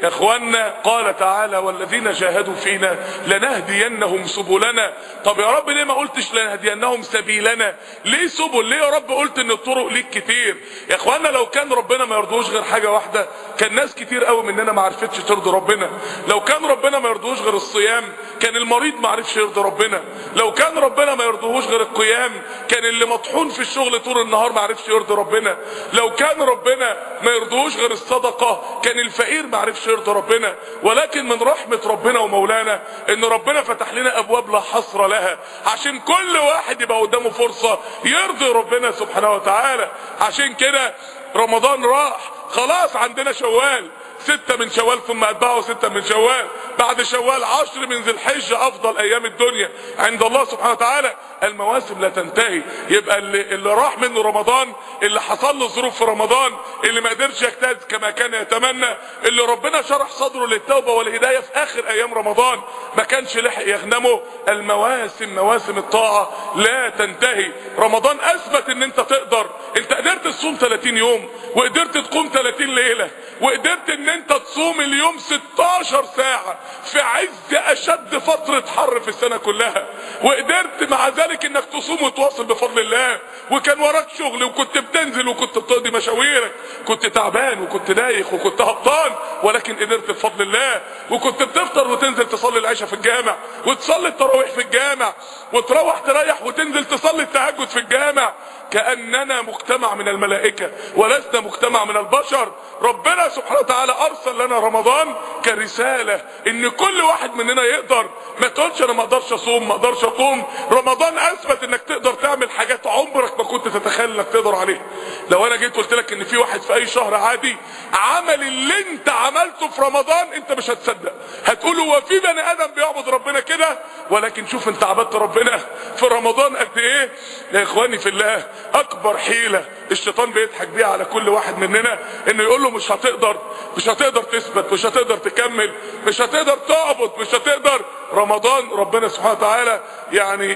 يا اخوانا قال تعالى والذين جاهدوا فينا لنهدينهم سبلنا. طب يا رب ليه ما قلتش لنهدينهم سبيلنا؟ ليه سبل؟ ليه يا رب قلت ان الطرق ليك كتير؟ يا اخوانا لو كان ربنا ما يرضوش غير حاجه واحده كان ناس كتير قوي مننا ما عرفتش ترضي ربنا. لو كان ربنا ما يرضوش غير الصيام كان المريض ما عرفش يرضي ربنا. لو كان ربنا ما يرضوش غير القيام كان اللي مطحون في الشغل طول النهار ما عرفش يرضي ربنا. لو كان ربنا ما يرضوش غير الصدقه كان الفقير ما عرفش يرضي ربنا. ولكن من رحمه ربنا ومولانا ان ربنا فتح لنا ابواب لا حصر لها عشان كل واحد يبقى قدامه فرصه يرضي ربنا سبحانه وتعالى. عشان كده رمضان راح خلاص، عندنا شوال، ستة من شوال ثم اتبعه ستة من شوال، بعد شوال عشر من ذي الحجة افضل ايام الدنيا عند الله سبحانه وتعالى. المواسم لا تنتهي. يبقى اللي, اللي راح منه رمضان، اللي حصل له ظروف في رمضان، اللي ما قدرش يجتهد كما كان يتمنى، اللي ربنا شرح صدره للتوبة والهداية في اخر ايام رمضان ما كانش لحق يغنمه. المواسم مواسم الطاعة لا تنتهي. رمضان اثبت ان انت تقدر. انت قدرت تصوم ثلاثين يوم وقدرت تقوم ثلاثين ليلة وقدرت ان انت تصوم اليوم ستاشر ساعة في عز اشد فترة حر في السنة كلها، وقدرت مع ذلك انك تصوم وتواصل بفضل الله. وكان وراك شغل وكنت بتنزل وكنت بتقضي مشاويرك، كنت تعبان وكنت دايخ وكنت هبطان، ولكن قدرت بفضل الله. وكنت بتفطر وتنزل تصلي العشاء في الجامع وتصلي التراويح في الجامع وتروح تريح وتنزل تصلي التهجد في الجامع. كأننا مجتمع من الملائكة ولسنا مجتمع من البشر. ربنا سبحانه وتعالى ارسل لنا رمضان كرسالة ان كل واحد مننا يقدر. ما تقولش انا ما اقدرش اصوم ما اقدرش اقوم. رمضان اثبت انك تقدر تعمل حاجات عمرك ما كنت تتخيل انك تقدر عليها. لو انا جيت قلت لك ان في واحد في اي شهر عادي عمل اللي انت عملته في رمضان انت مش هتصدق، هتقول هو في بني ادم بيعبد ربنا كده؟ ولكن شوف انت عبدت ربنا في رمضان قد ايه. يا اخواني في الله، اكبر حيلة الشيطان بيضحك بيها على كل واحد مننا انه يقول له مش هتقدر، مش هتقدر تثبت، مش هتقدر تكمل، مش هتقدر تعبد، مش هتقدر. رمضان ربنا سبحانه وتعالى يعني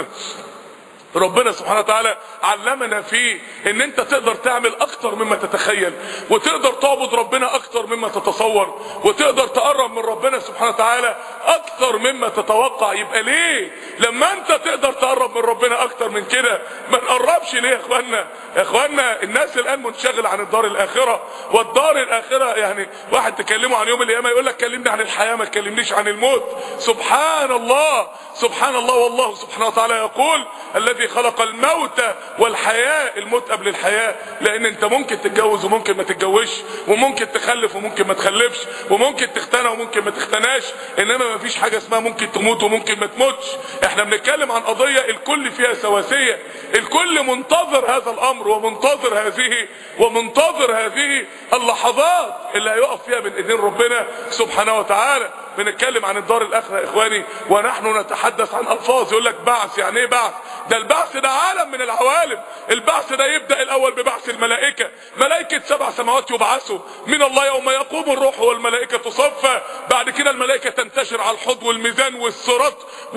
ربنا سبحانه وتعالى علمنا فيه ان انت تقدر تعمل اكتر مما تتخيل، وتقدر تعبد ربنا اكتر مما تتصور، وتقدر تقرب من ربنا سبحانه وتعالى اكتر مما تتوقع. يبقى ليه لما انت تقدر تقرب من ربنا اكتر من كده ما نقربش ليه يا اخوانا؟ يا اخوانا الناس الان منشغل عن الدار الاخرة، والدار الاخرة يعني واحد تكلمه عن يوم القيامة يقول لك كلمني عن الحياة ما تكلمنيش عن الموت. سبحان الله سبحان الله. والله سبحانه وتعالى يقول الذي خلق الموت والحياة. الموت قبل الحياة، لان انت ممكن تتجوز وممكن ما تتجوزش، وممكن تخلف وممكن ما تخلفش، وممكن تختنى وممكن ما تختناش، انما ما فيش حاجة اسمها ممكن تموت وممكن ما تموتش. احنا بنتكلم عن قضية الكل فيها سواسية، الكل منتظر هذا الامر ومنتظر هذه ومنتظر هذه اللحظات اللي هيقف فيها بين ايدين ربنا سبحانه وتعالى. بنتكلم عن الدار الاخره يا اخواني ونحن نتحدث عن الفاظ. يقول لك بعث، يعني ايه بعث؟ ده البعث ده عالم من العوالم. البعث ده يبدا الاول ببعث الملائكه، ملائكه سبع سماوات يبعثوا من الله يوم يقوم الروح والملائكه صفا. بعد كده الملائكه تنتشر على الحوض والميزان والصراط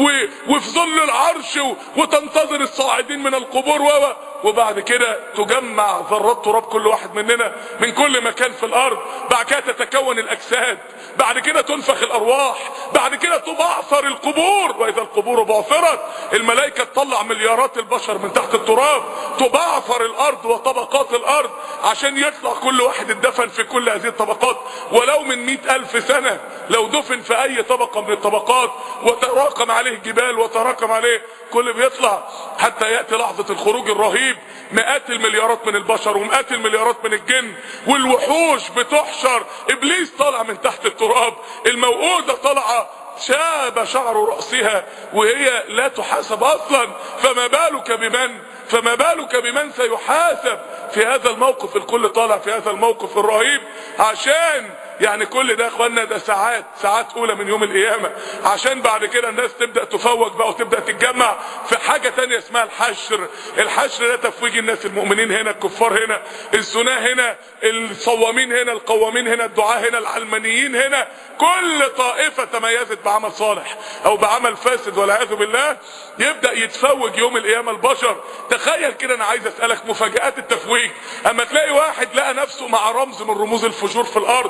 وفي ظل العرش وتنتظر الصاعدين من القبور و وبعد كده تجمع ذرات تراب كل واحد مننا من كل مكان في الارض. بعد كده تتكون الاجساد، بعد كده تنفخ الارواح، بعد كده تبعثر القبور. واذا القبور بعثرت الملائكه تطلع مليارات البشر من تحت التراب، تبعثر الارض وطبقات الارض عشان يطلع كل واحد اتدفن في كل هذه الطبقات ولو من مئة الف سنة. لو دفن في اي طبقة من الطبقات وتراكم عليه جبال وتراكم عليه كل بيطلع حتى يأتي لحظة الخروج الرهيب. مئات المليارات من البشر ومئات المليارات من الجن والوحوش بتحشر. ابليس طالع من تحت التراب، الموءودة طالعة شاب شعر رأسها وهي لا تحاسب اصلا. فما بالك بمن فما بالك بمن سيحاسب في هذا الموقف؟ الكل طالع في هذا الموقف الرهيب عشان يعني كل ده يا اخوانا ده ساعات ساعات اولى من يوم القيامه، عشان بعد كده الناس تبدا تفوج بقى وتبدا تتجمع في حاجه تانية اسمها الحشر. الحشر ده تفويج الناس، المؤمنين هنا، الكفار هنا، الزناه هنا، الصوامين هنا، القوامين هنا، الدعاة هنا، العلمانيين هنا. كل طائفه تميزت بعمل صالح او بعمل فاسد والعياذ بالله يبدا يتفوج يوم القيامه البشر. تخيل كده، انا عايز اسالك مفاجآت التفويج. اما تلاقي واحد لقى نفسه مع رمز من رموز الفجور في الارض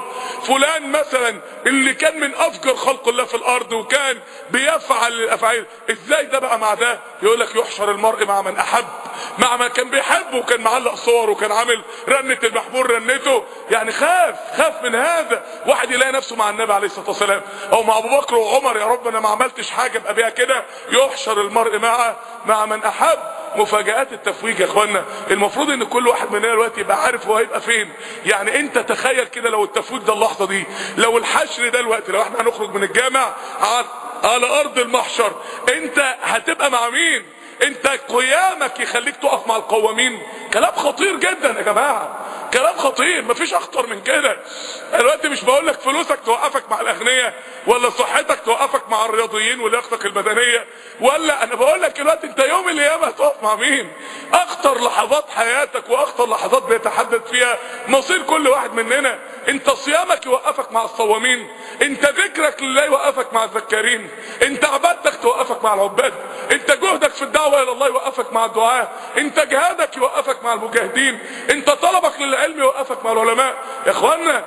فلان مثلا اللي كان من افجر خلق الله في الارض وكان بيفعل الافعال، ازاي ده بقى مع ده؟ يقول لك يحشر المرء مع من احب، مع من كان بيحبه وكان معلق صور وكان عامل رنة المحمول رنته. يعني خاف خاف من هذا. واحد يلاقي نفسه مع النبي عليه الصلاة والسلام او مع ابو بكر وعمر، يا رب انا ما عملتش حاجة ابقى بيها كده. يحشر المرء مع مع من احب. مفاجآت التفويج يا اخوانا، المفروض ان كل واحد مننا دلوقتي يبقى عارف هو هيبقى فين. يعني انت تخيل كده لو التفويج ده اللحظة دي، لو الحشر ده الوقت، لو احنا هنخرج من الجامع على, على ارض المحشر، انت هتبقى مع مين؟ انت قيامك يخليك تقف مع القوامين. كلام خطير جدا يا جماعة، كلام خطير، مفيش اخطر من كده. دلوقتي مش بقول لك فلوسك توقفك مع الاغنياء، ولا صحتك توقفك مع الرياضيين ولياقتك البدنيه، ولا انا بقول لك دلوقتي انت يوم القيامه هتقف مع مين؟ اخطر لحظات حياتك واخطر لحظات بيتحدد فيها مصير كل واحد مننا. انت صيامك يوقفك مع الصوامين، انت ذكرك لله يوقفك مع الذكارين، انت عبادتك توقفك مع العباد، انت جهدك في الدعوه الى الله يوقفك مع الدعاء، انت جهادك يوقفك مع المجاهدين، انت طلبك للعلم يوقفك مع العلماء. يا اخوانا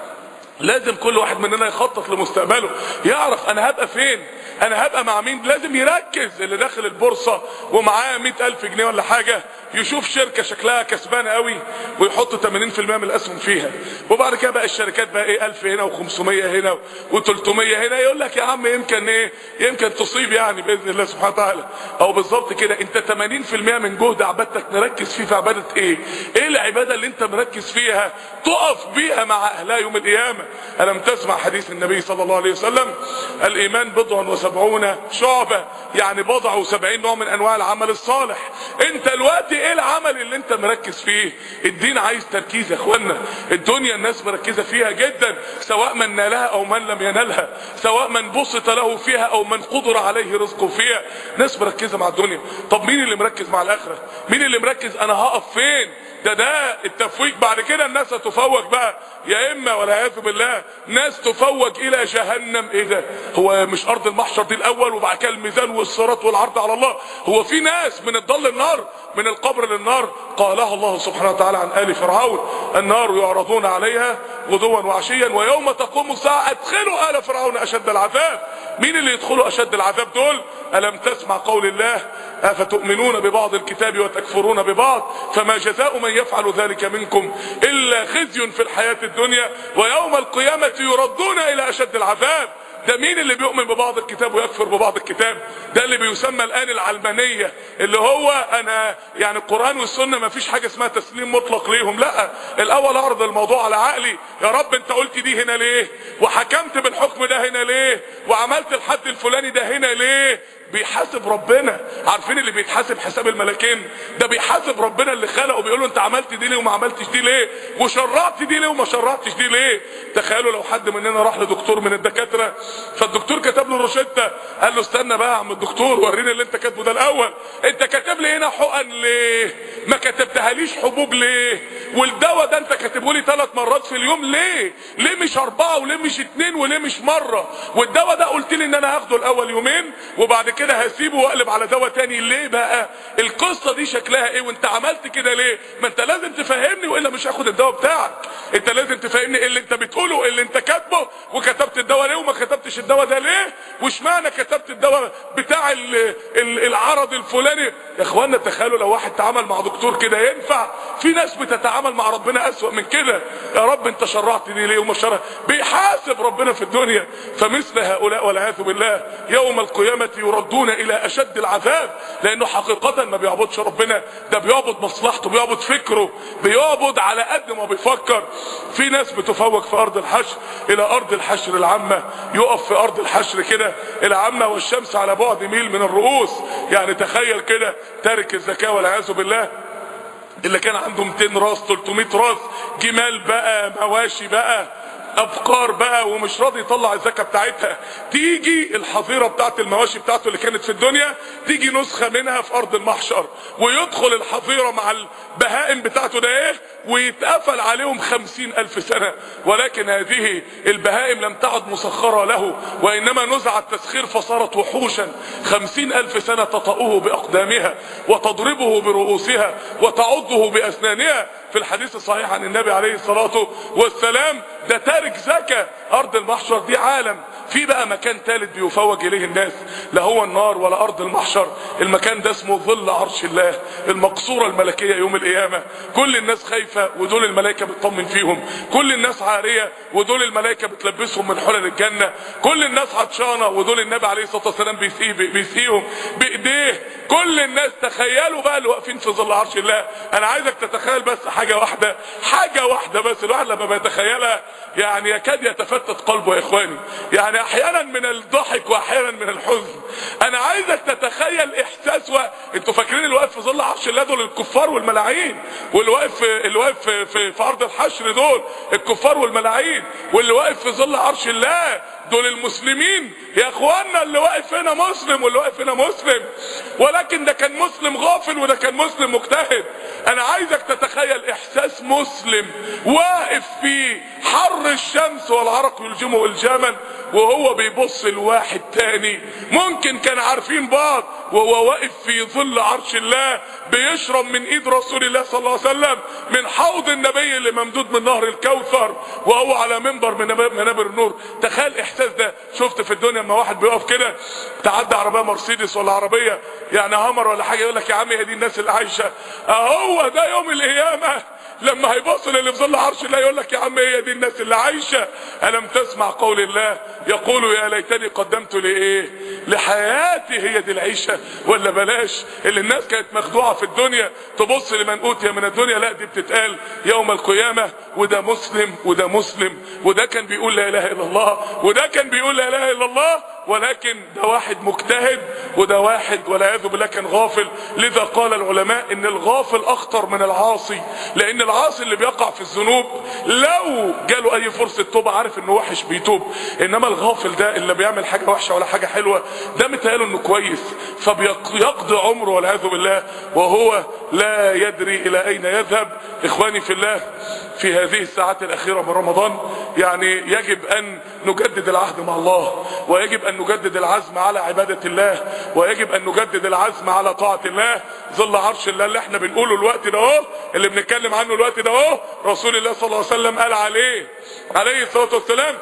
لازم كل واحد مننا يخطط لمستقبله، يعرف انا هبقى فين، انا هبقى مع مين. لازم يركز. اللي داخل البورصة ومعاه مئة الف جنيه ولا حاجة، يشوف شركة شكلها كسبانة قوي ويحط ثمانين في المئة من الاسهم فيها، وبعد كده بقى الشركات بقى ايه ألف هنا وخمسمية هنا وثلاثمية هنا، يقول لك يا عم يمكن ايه، يمكن تصيب يعني باذن الله سبحانه وتعالى. او بالظبط كده، انت ثمانين في المئة من جهد عبادتك نركز فيه في عبادة ايه؟ ايه العبادة اللي انت مركز فيها تقف بيها مع اهلها يوم القيامة؟ ألم تسمع حديث النبي صلى الله عليه وسلم؟ الإيمان بضع وسبعون شعبة، يعني بضع وسبعين نوع من أنواع العمل الصالح. أنت الوقت إيه العمل اللي أنت مركز فيه؟ الدين عايز تركيز يا إخوانا. الدنيا الناس مركزة فيها جدا، سواء من نالها أو من لم ينالها، سواء من بسط له فيها أو من قدر عليه رزقه فيها. ناس مركزة مع الدنيا. طب مين اللي مركز مع الآخرة؟ مين اللي مركز أنا هقف فين؟ ده ده التفويج. بعد كده الناس هتفوج بقى، يا اما والعياذ بالله ناس تفوج الى جهنم. ايه ده؟ هو مش ارض المحشر دي الاول وبعد كده الميزان والصراط والعرض على الله؟ هو في ناس من الضل النار، من القبر للنار؟ قالها الله سبحانه وتعالى عن آل فرعون: النار يعرضون عليها غدوا وعشيا ويوم تقوم الساعة ادخلوا آل فرعون اشد العذاب. مين اللي يدخلوا اشد العذاب دول؟ ألم تسمع قول الله: أفتؤمنون ببعض الكتاب وتكفرون ببعض فما جزاء من يفعل ذلك منكم إلا خزي في الحياة الدنيا ويوم القيامة يردون إلى أشد العذاب. ده مين اللي بيؤمن ببعض الكتاب ويكفر ببعض الكتاب؟ ده اللي بيسمى الآن العلمانية، اللي هو أنا يعني القرآن والسنة ما فيش حاجة اسمها تسليم مطلق ليهم. لا، الأول أعرض الموضوع على عقلي. يا رب أنت قلت دي هنا ليه؟ وحكمت بالحكم ده هنا ليه؟ وعملت الحد الفلاني ده هنا ليه؟ بيحاسب ربنا. عارفين اللي بيتحاسب حساب الملكين؟ ده بيحاسب ربنا اللي خلقه، بيقول له انت عملت دي ليه وما عملتش دي ليه، وشرعت دي ليه وما شرعتش دي ليه. تخيلوا لو حد مننا راح لدكتور من الدكاتره، فالدكتور كتب له روشته، قال له استنى بقى يا عم الدكتور وريني اللي انت كاتبه ده الاول. انت كاتب لي هنا حقن ليه؟ ما كتبتهاليش حبوب ليه؟ والدواء ده انت كاتبه لي ثلاث مرات في اليوم ليه؟ ليه مش اربعه وليه مش اتنين وليه مش مره؟ والدواء ده قلت لي ان انا هاخده الاول يومين وبعد كده كده هسيبه واقلب على دواء تاني ليه بقى؟ القصه دي شكلها ايه وانت عملت كده ليه؟ ما انت لازم تفهمني والا مش هاخد الدواء بتاعك. انت لازم تفهمني ايه اللي انت بتقوله، ايه اللي انت كاتبه، وكتبت الدواء ليه وما كتبتش الدواء ده ليه، واشمعنى كتبت الدواء بتاع ال ال العرض الفلاني. يا اخوانا تخيلوا لو واحد تعامل مع دكتور كده ينفع؟ في ناس بتتعامل مع ربنا اسوأ من كده. يا رب انت شرعت دي ليه وما شرعت؟ بيحاسب ربنا في الدنيا. فمثل هؤلاء والعياذ بالله يوم القيامه يردون الى اشد العذاب، لانه حقيقة ما بيعبدش ربنا، ده بيعبد مصلحته، بيعبد فكره، بيعبد على قد ما بيفكر. في ناس بتفوق في ارض الحشر الى ارض الحشر العامة، يقف في ارض الحشر كده العامة والشمس على بعد ميل من الرؤوس. يعني تخيل كده تارك الزكاة والعياذ بالله اللي كان عنده مئتين راس ثلاثمئة راس، جمال بقى، مواشي بقى، ابقار بقى، ومش راضي يطلع الزكاه بتاعتها، تيجي الحظيره بتاعت المواشي بتاعته اللي كانت في الدنيا تيجي نسخه منها في ارض المحشر، ويدخل الحظيره مع البهائم بتاعته ده ايه ويتقفل عليهم خمسين الف سنه. ولكن هذه البهائم لم تعد مسخره له، وانما نزع التسخير فصارت وحوشا. خمسين الف سنه تطأه باقدامها وتضربه برؤوسها وتعضه باسنانها. في الحديث الصحيح عن النبي عليه الصلاة والسلام ده تارك زكاة. ارض المحشر دي عالم، في بقى مكان ثالث بيفوج اليه الناس، لا هو النار ولا ارض المحشر. المكان ده اسمه ظل عرش الله، المقصورة الملكية يوم القيامة. كل الناس خايفة ودول الملائكة بتطمن فيهم، كل الناس عارية ودول الملائكة بتلبسهم من حلل الجنة، كل الناس عطشانة ودول النبي عليه الصلاة والسلام بيسقيه بيسقيهم بايديه. كل الناس تخيلوا بقى اللي واقفين في ظل عرش الله. انا عايزك تتخيل بس حاجة واحدة، حاجة واحدة بس، الواحد لما بيتخيلها يعني يكاد يتفتت قلبه يا اخواني، يعني احيانا من الضحك واحيانا من الحزن. انا عايزك تتخيل احساس و... انتوا فاكرين اللي واقف في ظل عرش الله دول الكفار والملاعين، واللي واقف اللي واقف في, في, في ارض الحشر دول الكفار والملاعين، واللي واقف في ظل عرش الله دول المسلمين يا اخوانا. اللي واقف هنا مسلم واللي واقف هنا مسلم، ولكن ده كان مسلم غافل وده كان مسلم مجتهد. انا عايزك تتخيل احساس مسلم واقف في حر الشمس والعرق يلجمه الجاما، وهو بيبص لواحد تاني ممكن كان عارفين بعض، وهو واقف في ظل عرش الله بيشرب من ايد رسول الله صلى الله عليه وسلم من حوض النبي اللي ممدود من نهر الكوثر، وهو على منبر من منابر النور. تخيل الاحساس ده. شفت في الدنيا اما واحد بيقف كده تعدي عربيه مرسيدس ولا عربيه يعني هامر ولا حاجه، يقول لك يا عم هي دي الناس اللي عايشه. اهو ده يوم القيامه لما هيبص للي في ظل عرش الله يقول لك يا عم هي دي الناس اللي عايشه. الم تسمع قول الله يقول يا ليتني قدمت لايه لحياتي، هي دي العيشه ولا بلاش؟ اللي الناس كانت مخدوعه في الدنيا تبص لمن اوتي من الدنيا، لا دي بتتقال يوم القيامه. وده مسلم وده مسلم، وده كان بيقول لا اله الا الله وده كان بيقول لا اله الا الله، ولكن ده واحد مجتهد وده واحد والعياذ بالله كان غافل. لذا قال العلماء ان الغافل اخطر من العاصي، لان العاصي اللي بيقع في الذنوب لو جاله اي فرصه توبه عارف انه وحش بيتوب، انما الغافل ده اللي بيعمل حاجه وحشه ولا حاجه حلوه ده متهيأله انه كويس، فبيقضي عمره والعياذ بالله وهو لا يدري الى اين يذهب. اخواني في الله، في هذه الساعات الاخيره من رمضان يعني يجب ان نجدد العهد مع الله، ويجب ان نجدد العزم على عباده الله، ويجب ان نجدد العزم على طاعه الله. ظل عرش الله اللي احنا بنقوله الوقت ده اهو، اللي بنتكلم عنه الوقت ده اهو، رسول الله صلى الله عليه وسلم قال عليه عليه الصلاه والسلام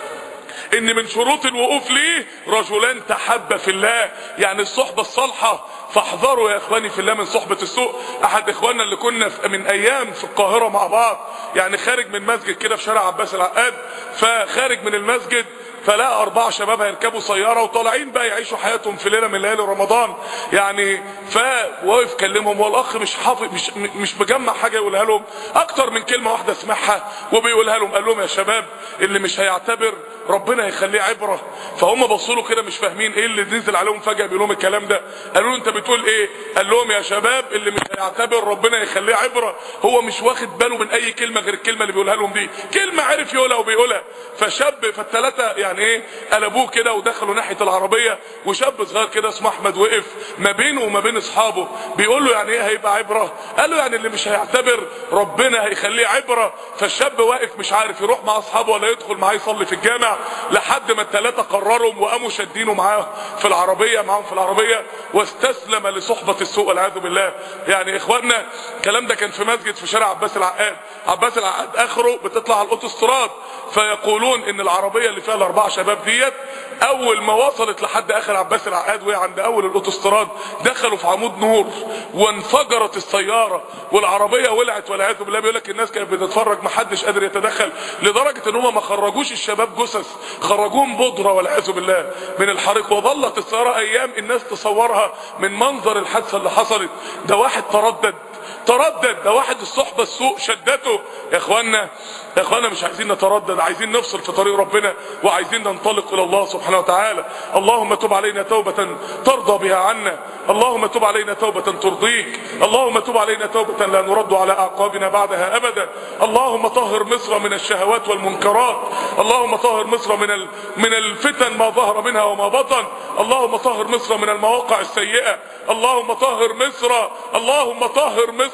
ان من شروط الوقوف ليه رجلان تحبا في الله، يعني الصحبه الصالحه. فاحذروا يا اخواني في الله من صحبه السوء. احد اخواننا اللي كنا من ايام في القاهره مع بعض، يعني خارج من مسجد كده في شارع عباس العقاد، فخارج من المسجد فلا اربعه شباب هيركبوا سياره وطالعين بقى يعيشوا حياتهم في ليله من ليالي رمضان يعني. فواقف كلمهم والاخ مش حافظ مش مش مجمع حاجه يقولها لهم اكتر من كلمه واحده سمعها وبيقولها لهم. قال لهم يا شباب اللي مش هيعتبر ربنا هيخليه عبره. فهم بصوا له كده مش فاهمين ايه اللي نزل عليهم فجاه بيقول لهم الكلام ده. قالوا له انت بتقول ايه؟ قال لهم يا شباب اللي مش هيعتبر ربنا هيخليه عبره هو مش واخد باله من اي كلمه غير الكلمه اللي بيقولها لهم دي، كلمه عرف يقولها وبيقولها. فشاب فالثلاثه يعني ايه قلبوه كده ودخلوا ناحيه العربيه، وشاب صغير كده اسمه احمد وقف ما بينه وما بين اصحابه بيقول له يعني ايه هيبقى عبره؟ قال له يعني اللي مش هيعتبر ربنا هيخليه عبره. فالشاب واقف مش عارف يروح مع اصحابه ولا يدخل معاه يصلي في الجامع، لحد ما الثلاثه قرروا وقاموا شادينه معاه في العربيه معاهم في العربيه واستسلم لصحبه السوء والعياذ بالله. يعني اخواننا الكلام ده كان في مسجد في شارع عباس العقاد. عباس العقاد اخره بتطلع على الاوتوستراد، فيقولون ان العربيه اللي فيها الاربعه شباب ديت اول ما وصلت لحد اخر عباس العقاد وهي عند اول الاوتوستراد دخلوا في عمود نور وانفجرت السياره والعربيه ولعت والعياذ بالله. بيقول لك الناس كانت بتتفرج ما حدش قادر يتدخل، لدرجه ان هم ما خرجوش الشباب جثث، خرجوهم بودره والعياذ بالله من الحريق. وظلت السياره ايام الناس تصورها من منظر الحادثه اللي حصلت. ده واحد تردد تردد ده واحد الصحبه السوء شدته. يا اخوانا يا اخوانا مش عايزين نتردد، عايزين نفصل في طريق ربنا وعايزين ننطلق الى الله سبحانه وتعالى. اللهم تب علينا توبه ترضى بها عنا، اللهم تب علينا توبه ترضيك، اللهم تب علينا توبه لا نرد على اعقابنا بعدها ابدا. اللهم طهر مصر من الشهوات والمنكرات، اللهم طهر مصر من ال... من الفتن ما ظهر منها وما بطن، اللهم طهر مصر من المواقع السيئه، اللهم طهر مصر اللهم طهر مصر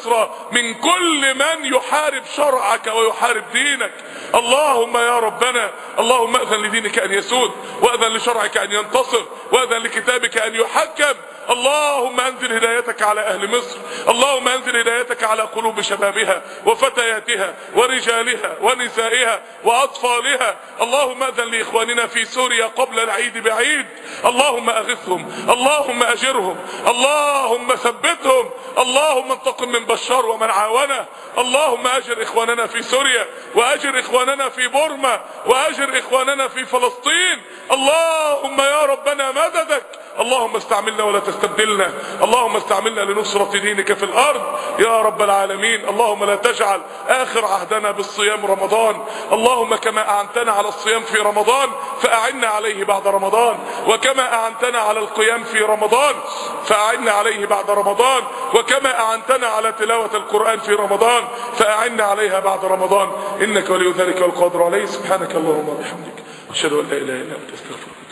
النصر من كل من يحارب شرعك ويحارب دينك. اللهم يا ربنا اللهم اذن لدينك ان يسود، واذن لشرعك ان ينتصر، واذن لكتابك ان يحكم. اللهم انزل هدايتك على اهل مصر، اللهم انزل هدايتك على قلوب شبابها وفتياتها ورجالها ونسائها واطفالها. اللهم اذن لاخواننا في سوريا قبل العيد بعيد، اللهم اغثهم، اللهم اجرهم، اللهم ثبتهم، اللهم انتقم من بشار ومن عاونه. اللهم اجر اخواننا في سوريا، واجر اخواننا في بورما، واجر اخواننا في فلسطين. اللهم يا ربنا مددك. اللهم استعملنا ولا تستبدلنا، اللهم استعملنا لنصرة دينك في الارض يا رب العالمين. اللهم لا تجعل اخر عهدنا بالصيام رمضان، اللهم كما اعنتنا على الصيام في رمضان فاعنا عليه بعد رمضان، وكما اعنتنا على القيام في رمضان فاعنا عليه بعد رمضان، وكما اعنتنا على تلاوة القرآن في رمضان فاعنا عليها بعد رمضان، انك ولي ذلك والقادر عليه. سبحانك اللهم وبحمدك اشهد ان لا اله الا انت استغفرك.